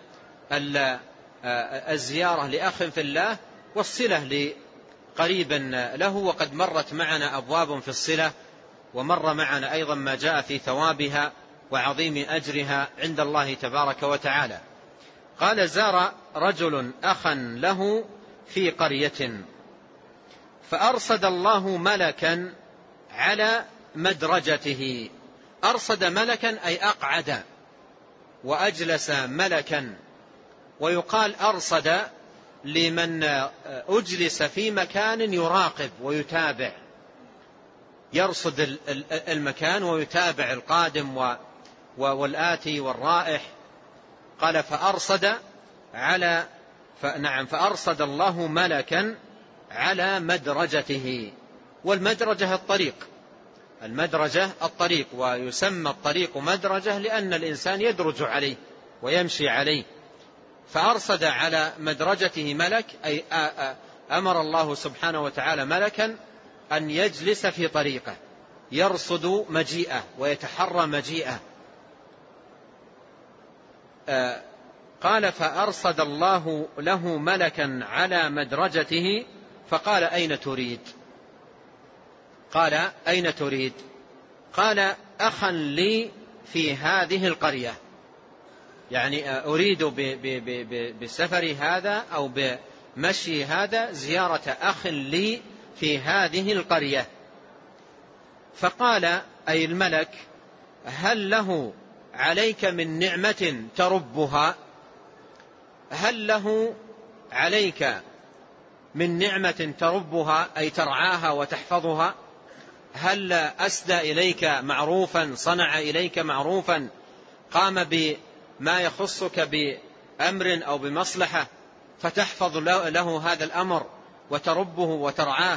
الزيارة لأخ في الله والصلة لقريب له. وقد مرت معنا أبواب في الصلة، ومر معنا أيضا ما جاء في ثوابها وعظيم أجرها عند الله تبارك وتعالى. قال: زار رجل أخا له في قرية فأرصد الله ملكا على مدرجته. أرصد ملكا أي أقعد وأجلس ملكا، ويقال أرصد لمن أجلس في مكان يراقب ويتابع، يرصد المكان ويتابع القادم والآتي والرائح. قال: فأرصد على فنعم فأرصد الله ملكا على مدرجته. والمدرجة الطريق المدرجة الطريق ويسمى الطريق مدرجة لأن الإنسان يدرج عليه ويمشي عليه. فأرصد على مدرجته ملك، أي أمر الله سبحانه وتعالى ملكا أن يجلس في طريقه يرصد مجيئه ويتحرى مجيئه. قال: فأرصد الله له ملكا على مدرجته فقال: أين تريد؟ قال: أين تريد؟ قال: أخا لي في هذه القرية، يعني أريد بسفر هذا أو بمشي هذا زيارة أخ لي في هذه القرية. فقال أي الملك: هل له عليك من نعمة تربها؟ هل له عليك من نعمة تربها أي ترعاها وتحفظها؟ هل أسدى إليك معروفا، صنع إليك معروفا، قام بما يخصك بأمر أو بمصلحة فتحفظ له هذا الأمر وتربه وترعاه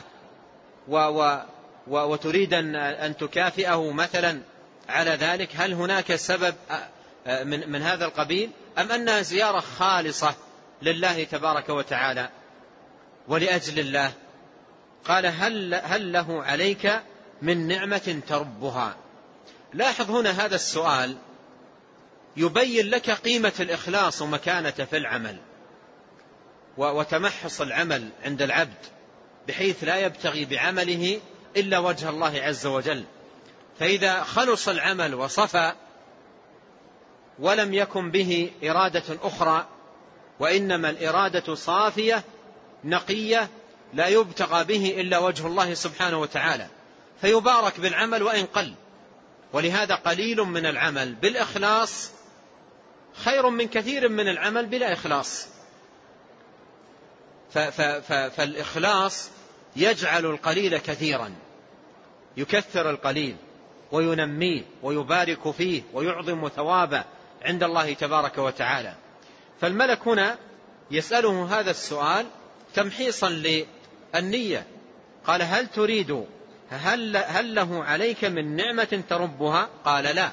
وتريد أن تكافئه مثلا على ذلك؟ هل هناك سبب من, من هذا القبيل، أم أنها زيارة خالصة لله تبارك وتعالى ولأجل الله؟ قال: هل, هل له عليك من نعمة تربها؟ لاحظ هنا هذا السؤال يبين لك قيمة الإخلاص ومكانته في العمل وتمحص العمل عند العبد، بحيث لا يبتغي بعمله إلا وجه الله عز وجل. فإذا خلص العمل وصفى ولم يكن به إرادة أخرى، وإنما الإرادة صافية نقية لا يبتغى به إلا وجه الله سبحانه وتعالى، فيبارك بالعمل وإن قل. ولهذا قليل من العمل بالإخلاص خير من كثير من العمل بلا إخلاص. فالإخلاص يجعل القليل كثيرا، يكثر القليل وينميه ويبارك فيه ويعظم ثوابه عند الله تبارك وتعالى. فالملك هنا يسأله هذا السؤال تمحيصا للنية. قال: هل تريد هل, هل له عليك من نعمة تربها؟ قال: لا،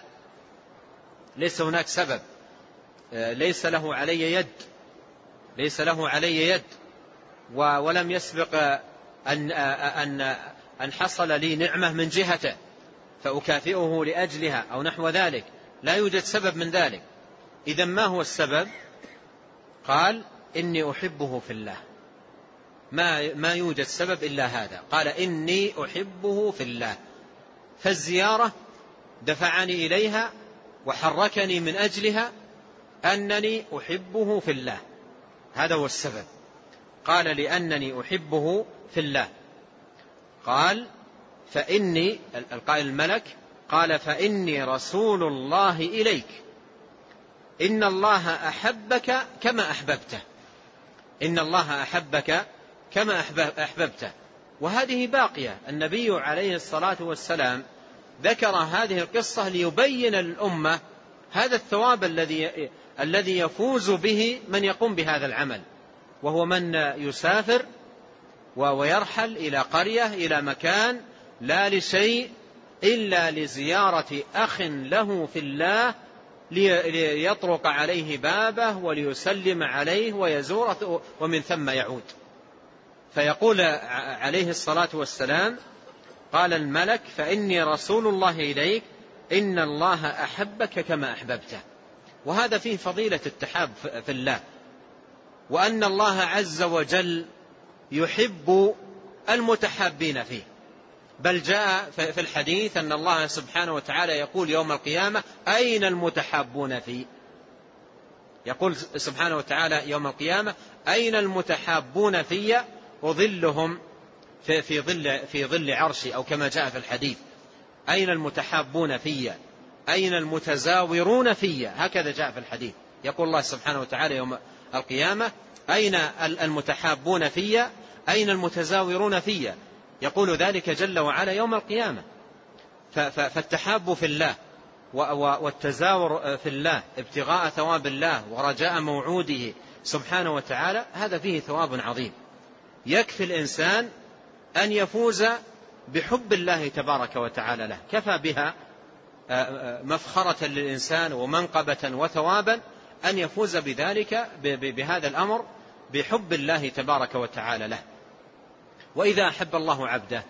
ليس هناك سبب، ليس له علي يد، ليس له علي يد ولم يسبق أن, أن, أن حصل لي نعمة من جهته فأكافئه لأجلها أو نحو ذلك، لا يوجد سبب من ذلك. إذن ما هو السبب؟ قال: إني أحبه في الله. ما, ما يوجد سبب إلا هذا. قال: إني أحبه في الله. فالزيارة دفعني إليها وحركني من أجلها أنني أحبه في الله، هذا هو السبب. قال: لأنني أحبه في الله. قال: فإني، القائل الملك قال: فإني رسول الله إليك، إن الله أحبك كما أحببته، إن الله أحبك كما أحببته. وهذه باقية. النبي عليه الصلاة والسلام ذكر هذه القصة ليبين للأمة هذا الثواب الذي الذي يفوز به من يقوم بهذا العمل، وهو من يسافر ويرحل إلى قرية إلى مكان لا لشيء إلا لزيارة أخ له في الله ليطرق عليه بابه وليسلم عليه ويزوره ومن ثم يعود. فيقول عليه الصلاة والسلام: قال الملك: فإني رسول الله إليك، إن الله أحبك كما أحببته. وهذا فيه فضيلة التحاب في الله، وأن الله عز وجل يحب المتحابين فيه. بل جاء في الحديث أن الله سبحانه وتعالى يقول يوم القيامة: أين المتحابون فيه؟ يقول سبحانه وتعالى يوم القيامة: أين المتحابون في؟ وظلهم في, في, ظل في ظل عرشي، أو كما جاء في الحديث: أين المتحابون في؟ أين المتزاورون في؟ هكذا جاء في الحديث. يقول الله سبحانه وتعالى يوم القيامة: أين المتحابون في؟ أين المتزاورون في؟ يقول ذلك جل وعلا يوم القيامة. فالتحاب في الله والتزاور في الله ابتغاء ثواب الله ورجاء موعوده سبحانه وتعالى، هذا فيه ثواب عظيم. يكفي الإنسان أن يفوز بحب الله تبارك وتعالى له، كفى بها مفخرة للإنسان ومنقبة وثوابا أن يفوز بذلك بهذا الأمر بحب الله تبارك وتعالى له. وإذا أحب الله عبده،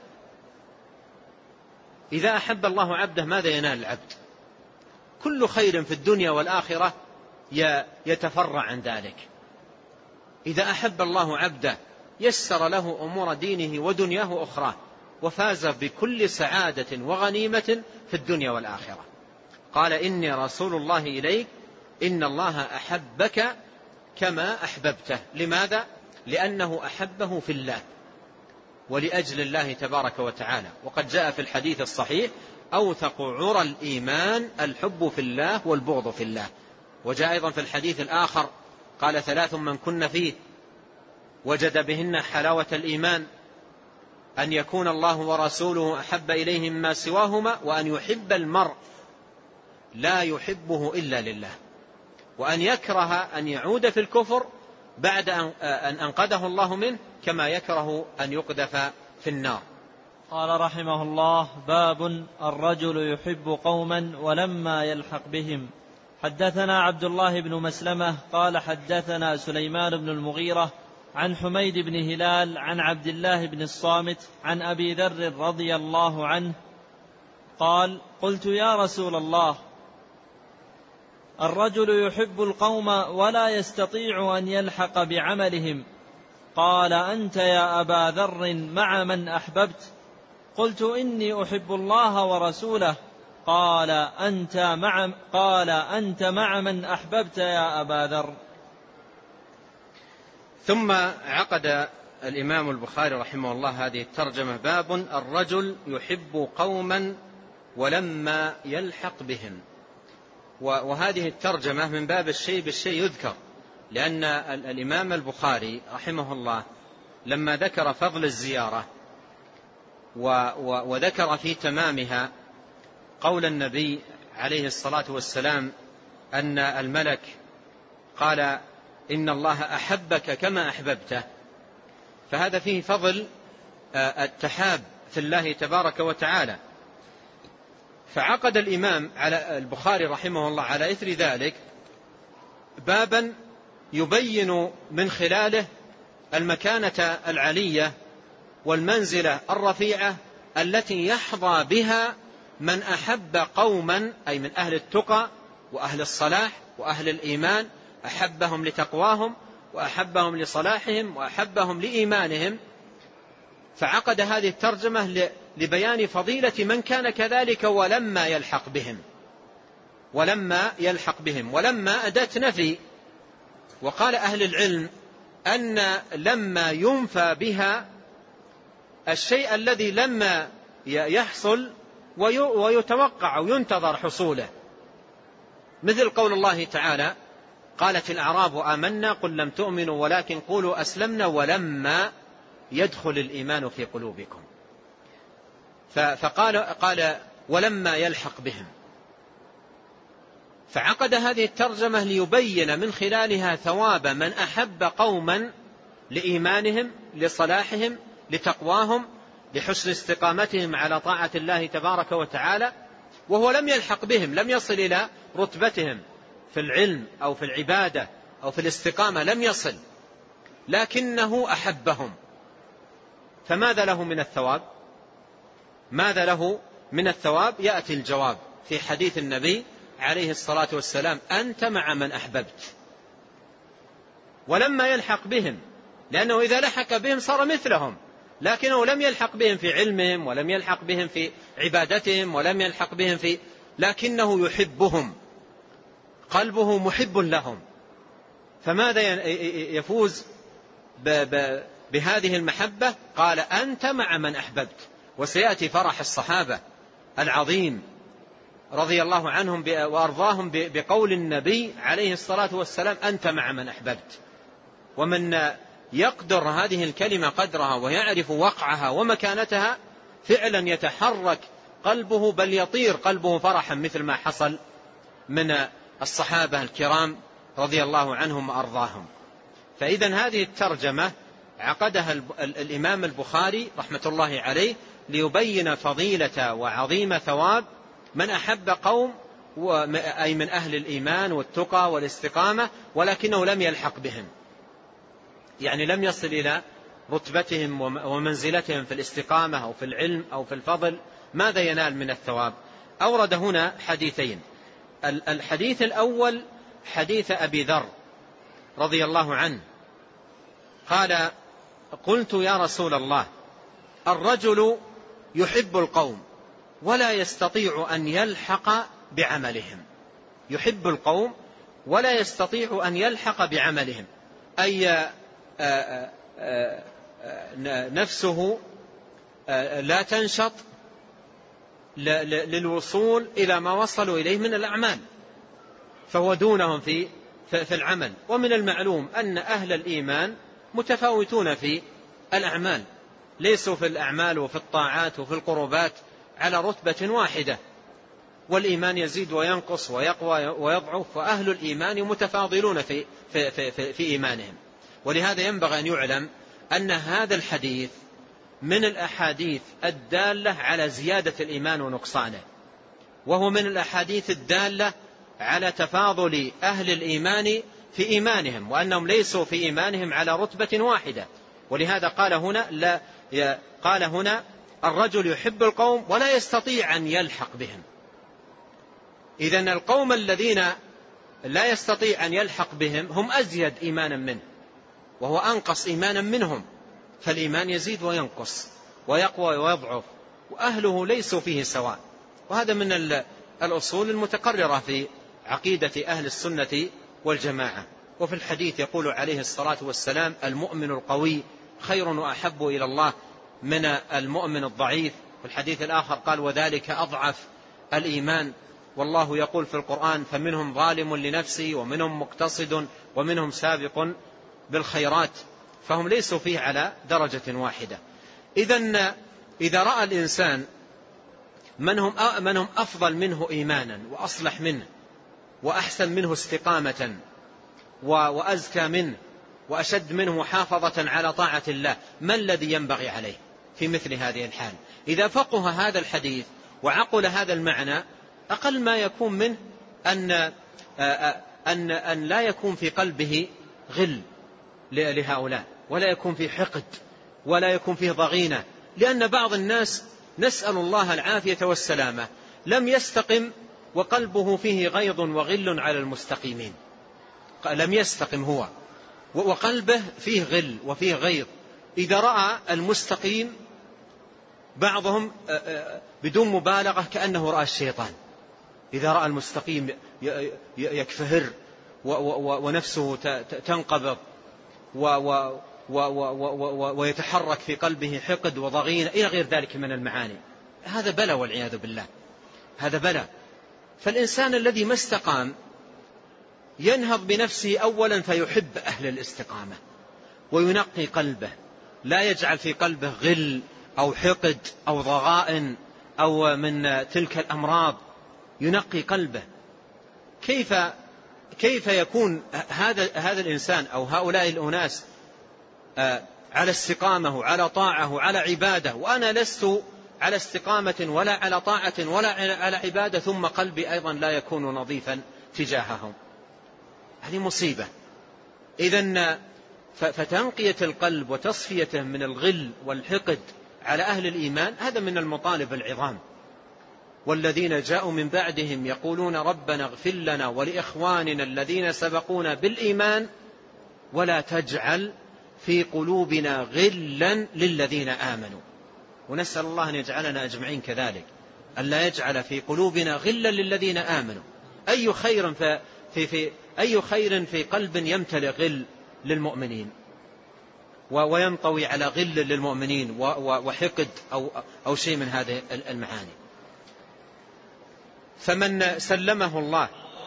إذا أحب الله عبده ماذا ينال العبد؟ كل خير في الدنيا والآخرة يتفرع عن ذلك. إذا أحب الله عبده يسر له أمور دينه ودنياه وأخراه، وفاز بكل سعادة وغنيمة في الدنيا والآخرة. قال: إني رسول الله إليك، إن الله أحبك كما أحببته. لماذا؟ لأنه أحبه في الله ولأجل الله تبارك وتعالى. وقد جاء في الحديث الصحيح: أوثق عرى الإيمان الحب في الله والبغض في الله. وجاء أيضا في الحديث الآخر: قال: ثلاث من كن فيه وجد بهن حلاوة الإيمان: أن يكون الله ورسوله أحب إليه مما سواهما، وأن يحب المرء لا يحبه إلا لله، وأن يكره أن يعود في الكفر بعد أن أنقذه الله منه، كما يكره أن يقذف في النار. قال رحمه الله: باب الرجل يحب قوما ولما يلحق بهم. حدثنا عبد الله بن مسلمة قال حدثنا سليمان بن المغيرة عن حميد بن هلال عن عبد الله بن الصامت عن أبي ذر رضي الله عنه قال: قلت يا رسول الله، الرجل يحب القوم ولا يستطيع أن يلحق بعملهم. قال: أنت يا أبا ذر مع من أحببت؟ قلت: إني أحب الله ورسوله. قال: أنت مع, قال أنت مع من أحببت يا أبا ذر. ثم عقد الإمام البخاري رحمه الله هذه الترجمة: باب الرجل يحب قوما ولما يلحق بهم. وهذه الترجمة من باب الشيء بالشيء يذكر، لأن الإمام البخاري رحمه الله لما ذكر فضل الزيارة وذكر في تمامها قول النبي عليه الصلاة والسلام أن الملك قال إن الله أحبك كما أحببته، فهذا فيه فضل التحاب في الله تبارك وتعالى. فعقد الإمام على البخاري رحمه الله على إثر ذلك بابا يبين من خلاله المكانة العلية والمنزلة الرفيعة التي يحظى بها من أحب قوما، أي من أهل التقى وأهل الصلاح وأهل الإيمان، أحبهم لتقواهم وأحبهم لصلاحهم وأحبهم لإيمانهم. فعقد هذه الترجمة لبيان فضيلة من كان كذلك ولما يلحق بهم، ولما يلحق بهم ولما أداة نفي. وقال أهل العلم أن لما ينفى بها الشيء الذي لما يحصل ويتوقع وينتظر حصوله، مثل قول الله تعالى قالت الأعراب آمنا قل لم تؤمنوا ولكن قولوا أسلمنا ولما يدخل الإيمان في قلوبكم. فقال قال ولما يلحق بهم. فعقد هذه الترجمة ليبين من خلالها ثواب من أحب قوما لإيمانهم لصلاحهم لتقواهم لحسن استقامتهم على طاعة الله تبارك وتعالى، وهو لم يلحق بهم، لم يصل إلى رتبتهم في العلم أو في العبادة أو في الاستقامة، لم يصل، لكنه أحبهم. فماذا له من الثواب؟ ماذا له من الثواب؟ يأتي الجواب في حديث النبي عليه الصلاة والسلام أنت مع من أحببت. ولما يلحق بهم، لأنه إذا لحق بهم صار مثلهم، لكنه لم يلحق بهم في علمهم ولم يلحق بهم في عبادتهم ولم يلحق بهم في، لكنه يحبهم، قلبه محب لهم. فماذا يفوز بهذه المحبة؟ قال أنت مع من أحببت. وسيأتي فرح الصحابة العظيم رضي الله عنهم وأرضاهم بقول النبي عليه الصلاة والسلام أنت مع من أحببت. ومن يقدر هذه الكلمة قدرها ويعرف وقعها ومكانتها فعلا يتحرك قلبه، بل يطير قلبه فرحا، مثل ما حصل من الصحابة الكرام رضي الله عنهم وأرضاهم. فإذن هذه الترجمة عقدها الإمام البخاري رحمة الله عليه ليبين فضيلة وعظيم ثواب من أحب قوم، أي من أهل الإيمان والتقى والاستقامة، ولكنه لم يلحق بهم، يعني لم يصل إلى رتبتهم ومنزلتهم في الاستقامة أو في العلم أو في الفضل. ماذا ينال من الثواب؟ أورد هنا حديثين. الحديث الأول حديث أبي ذر رضي الله عنه قال قلت يا رسول الله الرجل يحب القوم ولا يستطيع أن يلحق بعملهم. يحب القوم ولا يستطيع أن يلحق بعملهم، أي نفسه لا تنشط للوصول إلى ما وصلوا إليه من الأعمال، فهو دونهم في في العمل. ومن المعلوم أن أهل الإيمان متفاوتون في الأعمال، ليسوا في الأعمال وفي الطاعات وفي القربات على رتبة واحدة، والإيمان يزيد وينقص ويقوى ويضعف، وأهل الإيمان متفاضلون في, في, في, في, في إيمانهم. ولهذا ينبغي أن يعلم أن هذا الحديث من الأحاديث الدالة على زيادة الإيمان ونقصانه، وهو من الأحاديث الدالة على تفاضل أهل الإيمان في إيمانهم، وأنهم ليسوا في إيمانهم على رتبة واحدة. ولهذا قال هنا لا قال هنا الرجل يحب القوم ولا يستطيع أن يلحق بهم. إذن القوم الذين لا يستطيع أن يلحق بهم هم أزيد إيمانا منه، وهو أنقص إيمانا منهم، فالإيمان يزيد وينقص ويقوى ويضعف، وأهله ليسوا فيه سواء. وهذا من الأصول المتقررة في عقيدة أهل السنة والجماعة. وفي الحديث يقول عليه الصلاة والسلام المؤمن القوي خير وأحب إلى الله من المؤمن الضعيف. والحديث الآخر قال وذلك أضعف الإيمان. والله يقول في القرآن فمنهم ظالم لنفسه ومنهم مقتصد ومنهم سابق بالخيرات، فهم ليسوا فيه على درجة واحدة. إذن إذا رأى الإنسان من هم من هم أفضل منه إيمانا وأصلح منه وأحسن منه استقامة وأزكى منه وأشد منه محافظة على طاعة الله، ما الذي ينبغي عليه في مثل هذه الحال؟ إذا فقه هذا الحديث وعقل هذا المعنى، أقل ما يكون منه أن أن أن لا يكون في قلبه غل لهؤلاء، ولا يكون في حقد، ولا يكون فيه ضغينة. لأن بعض الناس، نسأل الله العافية والسلامة، لم يستقم وقلبه فيه غيظ وغل على المستقيمين، لم يستقم هو وقلبه فيه غل وفيه غيظ. إذا رأى المستقيم بعضهم بدون مبالغة كأنه رأى الشيطان، إذا رأى المستقيم يكفهر ونفسه تنقبض ويتحرك في قلبه حقد وضغينة إلى غير ذلك من المعاني. هذا بلى والعياذ بالله، هذا بلى. فالإنسان الذي ما استقام ينهض بنفسه أولا فيحب أهل الاستقامة وينقي قلبه، لا يجعل في قلبه غل أو حقد أو ضغائن أو من تلك الأمراض، ينقي قلبه. كيف كيف يكون هذا هذا الإنسان أو هؤلاء الأناس على استقامة وعلى طاعة وعلى عبادة، وأنا لست على استقامة ولا على طاعة ولا على عبادة، ثم قلبي أيضا لا يكون نظيفا تجاههم؟ هذه مصيبة. إذن فتنقية القلب وتصفيته من الغل والحقد على أهل الإيمان هذا من المطالب العظام. والذين جاءوا من بعدهم يقولون ربنا اغفر لنا ولإخواننا الذين سبقونا بالإيمان ولا تجعل في قلوبنا غلا للذين آمنوا. ونسأل الله أن يجعلنا أجمعين كذلك، أن لا يجعل في قلوبنا غلا للذين آمنوا. أي خير في, في, في, أي خير في قلب يمتلئ غل للمؤمنين وينطوي على غل للمؤمنين وحقد أو, أو شيء من هذه المعاني. فمن سلمه الله،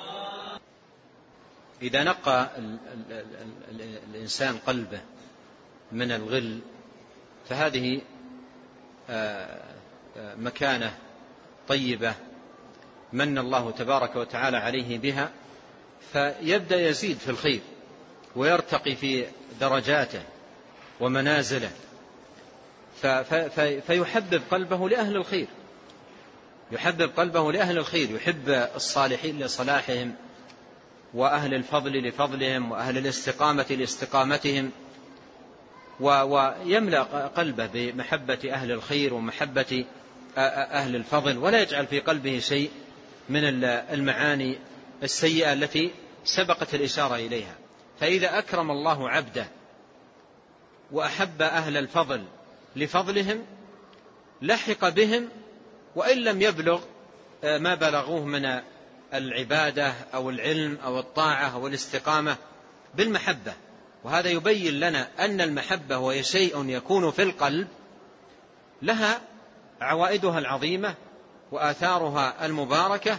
إذا نقى الإنسان قلبه من الغل فهذه مكانة طيبة من الله تبارك وتعالى عليه بها، فيبدأ يزيد في الخير ويرتقي في درجاته ومنازله، فيحبب قلبه لأهل الخير، يحبب قلبه لأهل الخير، يحب الصالحين لصلاحهم، وأهل الفضل لفضلهم، وأهل الاستقامة لاستقامتهم، ويملأ قلبه بمحبة أهل الخير ومحبة أهل الفضل، ولا يجعل في قلبه شيء من المعاني السيئة التي سبقت الإشارة إليها. فإذا أكرم الله عبده وأحب أهل الفضل لفضلهم لحق بهم، وإن لم يبلغ ما بلغوه من العبادة أو العلم أو الطاعة أو الاستقامة بالمحبة. وهذا يبين لنا أن المحبة وهي شيء يكون في القلب لها عوائدها العظيمة وآثارها المباركة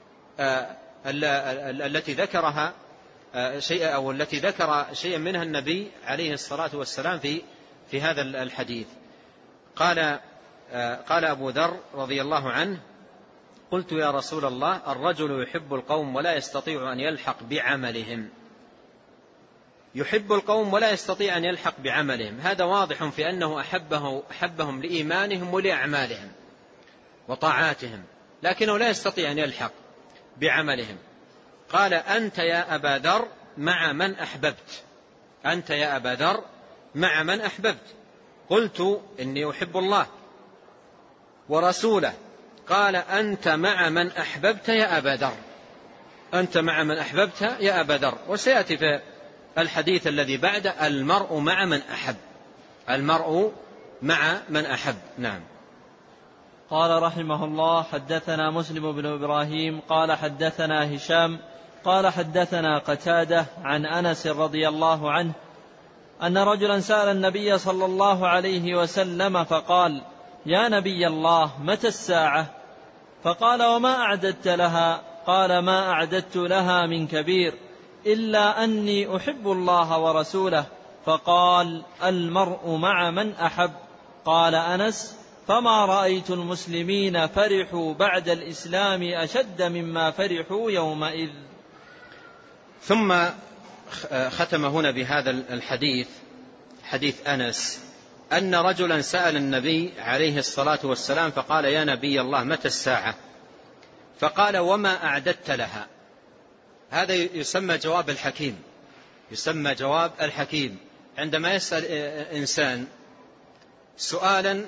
التي ذكرها شيء أو التي ذكر شيئا منها النبي عليه الصلاة والسلام في في هذا الحديث. قال قال أبو ذر رضي الله عنه: قلت يا رسول الله الرجل يحب القوم ولا يستطيع أن يلحق بعملهم. يحب القوم ولا يستطيع أن يلحق بعملهم، هذا واضح في أنه أحبه أحبهم لإيمانهم ولأعمالهم وطاعاتهم، لكنه لا يستطيع أن يلحق بعملهم. قال: أنت يا أبا ذر مع من أحببت، أنت يا أبا ذر مع من أحببت. قلت: إني أحب الله ورسوله. قال: أنت مع من أحببت يا أبا ذر، أنت مع من أحببت يا أبا ذر. وسيأتي في الحديث الذي بعد: المرء مع من أحب، المرء مع من أحب. نعم. قال رحمه الله: حدثنا مسلم بن إبراهيم قال حدثنا هشام قال حدثنا قتادة عن أنس رضي الله عنه أن رجلا سأل النبي صلى الله عليه وسلم فقال: يا نبي الله متى الساعة؟ فقال: وما أعددت لها؟ قال: ما أعددت لها من كبير إلا أني أحب الله ورسوله. فقال: المرء مع من أحب. قال أنس: فما رأيت المسلمين فرحوا بعد الإسلام أشد مما فرحوا يومئذ. ثم ختم هنا بهذا الحديث، حديث أنس، أن رجلا سأل النبي عليه الصلاة والسلام فقال: يا نبي الله متى الساعة؟ فقال: وما أعددت لها؟ هذا يسمى جواب الحكيم، يسمى جواب الحكيم. عندما يسأل إنسان سؤالا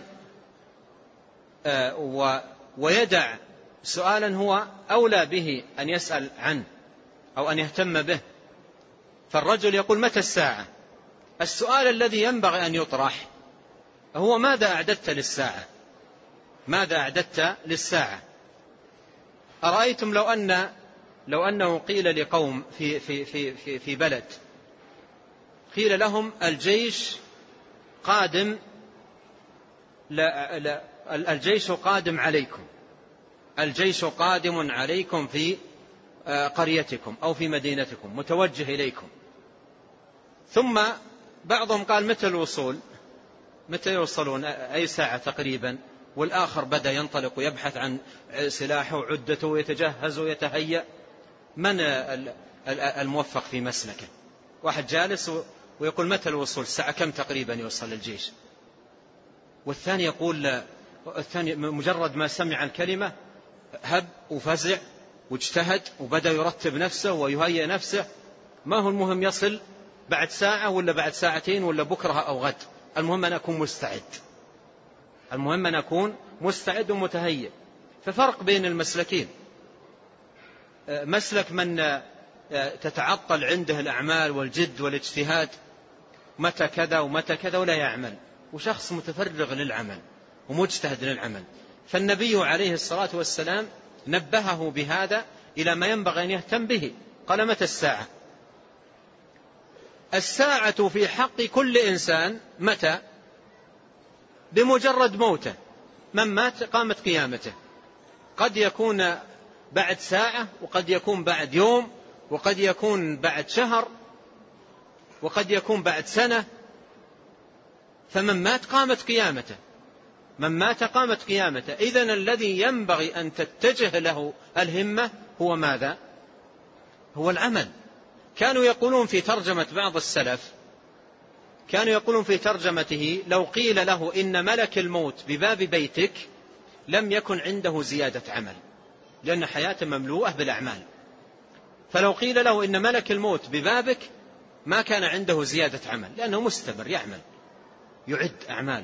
ويدع سؤالا هو أولى به أن يسأل عنه أو أن يهتم به، فالرجل يقول: متى الساعة؟ السؤال الذي ينبغي أن يطرح هو: ماذا أعددت للساعة؟ ماذا أعددت للساعة؟ أرأيتم لو أن لو أنه قيل لقوم في في في في, في بلد، قيل لهم: الجيش قادم، لا لا الجيش قادم عليكم، الجيش قادم عليكم في قريتكم أو في مدينتكم، متوجه إليكم. ثم بعضهم قال: متى الوصول؟ متى يوصلون؟ أي ساعة تقريبا؟ والآخر بدأ ينطلق ويبحث عن سلاحه وعدته ويتجهز ويتهيأ. من الموفق في مسلكه؟ واحد جالس ويقول: متى الوصول؟ الساعة كم تقريبا يوصل الجيش؟ والثاني يقول، الثاني مجرد ما سمع الكلمة هب وفزع واجتهد وبدأ يرتب نفسه ويهيئ نفسه. ما هو المهم يصل بعد ساعة ولا بعد ساعتين ولا بكرة أو غد، المهم أن أكون مستعد، المهم أن أكون مستعد ومتهيئ. ففرق بين المسلكين، مسلك من تتعطل عنده الأعمال والجد والاجتهاد، متى كذا ومتى كذا ولا يعمل، وشخص متفرغ للعمل ومجتهد للعمل. فالنبي عليه الصلاة والسلام نبهه بهذا إلى ما ينبغي أن يهتم به. قال: متى الساعة؟ الساعة في حق كل إنسان متى؟ بمجرد موته. من مات قامت قيامته. قد يكون بعد ساعة، وقد يكون بعد يوم، وقد يكون بعد شهر، وقد يكون بعد سنة. فمن مات قامت قيامته، من مات قامت قيامته. إذن الذي ينبغي أن تتجه له الهمة هو ماذا؟ هو العمل. كانوا يقولون في ترجمة بعض السلف، كانوا يقولون في ترجمته: لو قيل له إن ملك الموت بباب بيتك لم يكن عنده زيادة عمل، لأن حياته مملوءة بالأعمال. فلو قيل له إن ملك الموت ببابك ما كان عنده زيادة عمل، لأنه مستمر يعمل يعد أعمال.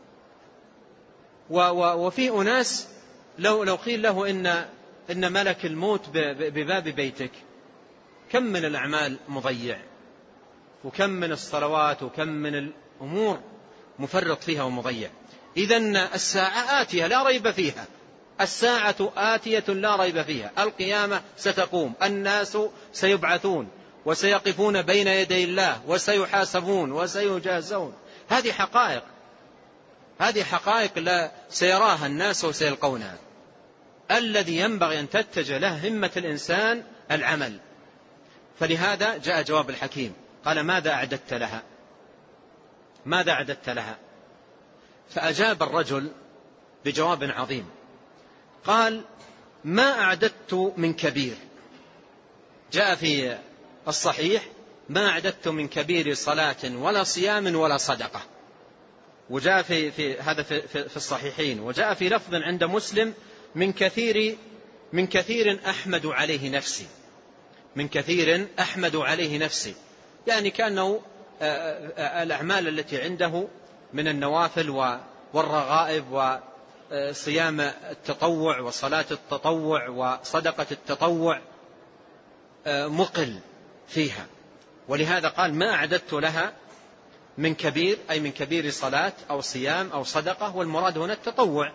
وفي أناس لو لو قيل له إن إن ملك الموت بباب بيتك، كم من الأعمال مضيع، وكم من الصلوات، وكم من الأمور مفرط فيها ومضيع. إذن الساعة آتية لا ريب فيها، الساعة آتية لا ريب فيها. القيامة ستقوم، الناس سيبعثون وسيقفون بين يدي الله وسيحاسبون وسيجازون. هذه حقائق، هذه حقائق لا سيراها الناس وسيلقونها. الذي ينبغي أن تتجه له همة الإنسان العمل. فلهذا جاء جواب الحكيم، قال: ماذا أعددت لها؟ ماذا أعددت لها؟ فأجاب الرجل بجواب عظيم، قال: ما أعددت من كبير. جاء في الصحيح: ما أعددت من كبير صلاة ولا صيام ولا صدقة. وجاء في, في هذا في, في, في الصحيحين. وجاء في لفظ عند مسلم: من كثير من كثير أحمد عليه نفسي، من كثير أحمد عليه نفسي. يعني كأنه الأعمال التي عنده من النوافل والرغائب وصيام التطوع وصلاة التطوع وصدقة التطوع مقل فيها. ولهذا قال: ما أعددت لها من كبير، أي من كبير صلاة أو صيام أو صدقة، والمراد هنا التطوع.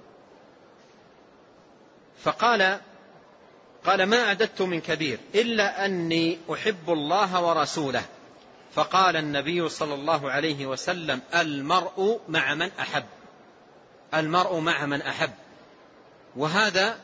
فقال قال: ما أعددت من كبير إلا أني أحب الله ورسوله. فقال النبي صلى الله عليه وسلم: المرء مع من أحب، المرء مع من أحب. وهذا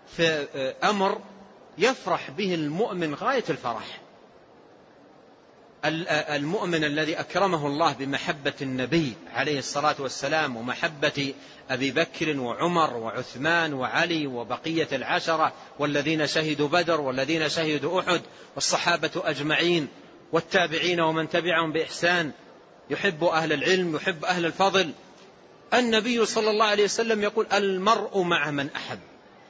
في أمر يفرح به المؤمن غاية الفرح، المؤمن الذي أكرمه الله بمحبة النبي عليه الصلاة والسلام ومحبة أبي بكر وعمر وعثمان وعلي وبقية العشرة والذين شهدوا بدر والذين شهدوا أحد والصحابة أجمعين والتابعين ومن تبعهم بإحسان، يحب أهل العلم، يحب أهل الفضل. النبي صلى الله عليه وسلم يقول المرء مع من أحب،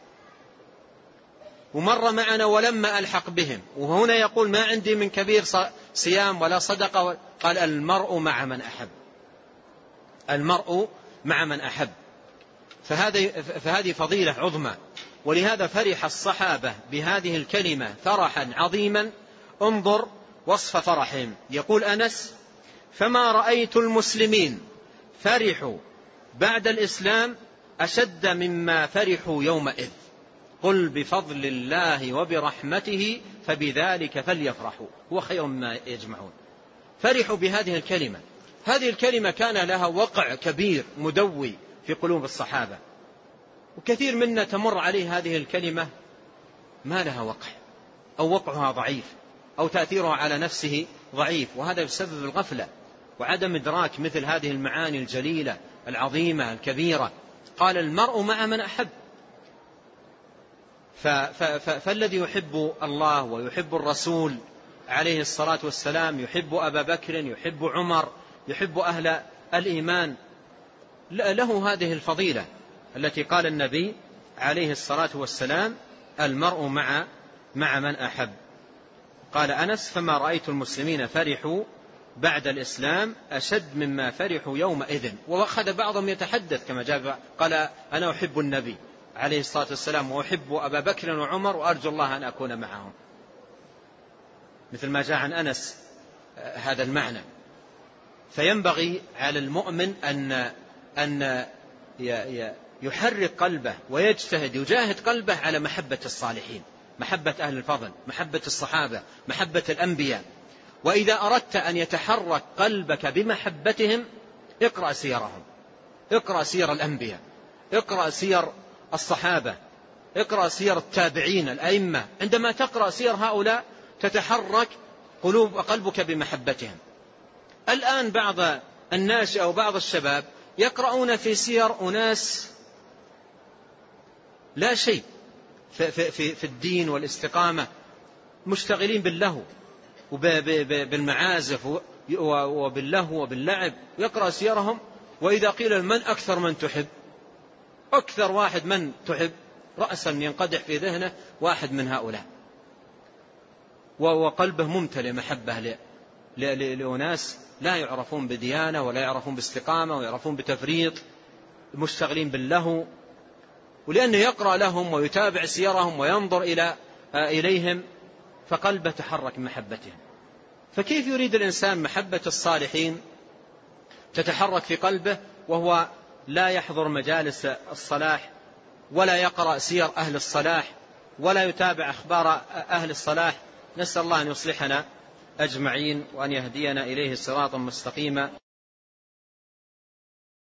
ومر معنا ولما ألحق بهم، وهنا يقول ما عندي من كبير صيام ولا صدقة، قال المرء مع من أحب، المرء مع من أحب. فهذه, فهذه فضيلة عظمى، ولهذا فرح الصحابة بهذه الكلمة فرحا عظيما. انظر وصف فرحهم، يقول أنس: فما رأيت المسلمين فرحوا بعد الإسلام أشد مما فرحوا يومئذ، قل بفضل الله وبرحمته فبذلك فليفرحوا هو خير مما يجمعون. فرحوا بهذه الكلمة، هذه الكلمة كان لها وقع كبير مدوي في قلوب الصحابة، وكثير منا تمر عليه هذه الكلمة ما لها وقع، أو وقعها ضعيف، أو تأثيرها على نفسه ضعيف، وهذا بسبب الغفلة وعدم إدراك مثل هذه المعاني الجليلة العظيمة الكبيرة. قال المرء مع من أحب، فالذي يحب الله ويحب الرسول عليه الصلاة والسلام، يحب أبا بكر، يحب عمر، يحب أهل الإيمان، له هذه الفضيلة التي قال النبي عليه الصلاة والسلام المرء مع مع من أحب. قال أنس: فما رأيت المسلمين فرحوا بعد الإسلام أشد مما فرحوا يومئذ. وأخذ بعضهم يتحدث كما جاء، قال أنا أحب النبي عليه الصلاة والسلام وأحب أبا بكر وعمر وأرجو الله أن أكون معهم، مثل ما جاء عن أنس هذا المعنى. فينبغي على المؤمن أن أن يحرك قلبه ويجتهد يجاهد قلبه على محبة الصالحين، محبة أهل الفضل، محبة الصحابة، محبة الأنبياء. وإذا أردت أن يتحرك قلبك بمحبتهم اقرأ سيرهم، اقرأ سير الأنبياء، اقرأ سير الصحابة، اقرأ سير التابعين الأئمة. عندما تقرأ سير هؤلاء تتحرك قلوب قلبك بمحبتهم. الآن بعض الناس أو بعض الشباب يقرؤون في سير أناس لا شيء في, في, في, في الدين والاستقامة، مشتغلين باللهو وبالمعازف وباللهو وباللعب، يقرأ سيرهم. وإذا قيل من أكثر من تحب، أكثر واحد من تحب، رأسا ينقدح في ذهنه واحد من هؤلاء، وقلبه ممتلئ محبة لأناس لا يعرفون بديانة ولا يعرفون باستقامة ويعرفون بتفريط، مشتغلين باللهو. ولأنه يقرأ لهم ويتابع سيرهم وينظر إلى إليهم فقلبه تحرك محبتهم. فكيف يريد الإنسان محبة الصالحين تتحرك في قلبه وهو لا يحضر مجالس الصلاح ولا يقرأ سير أهل الصلاح ولا يتابع أخبار أهل الصلاح؟ نسأل الله أن يصلحنا أجمعين وأن يهدينا إليه صراطا مستقيما.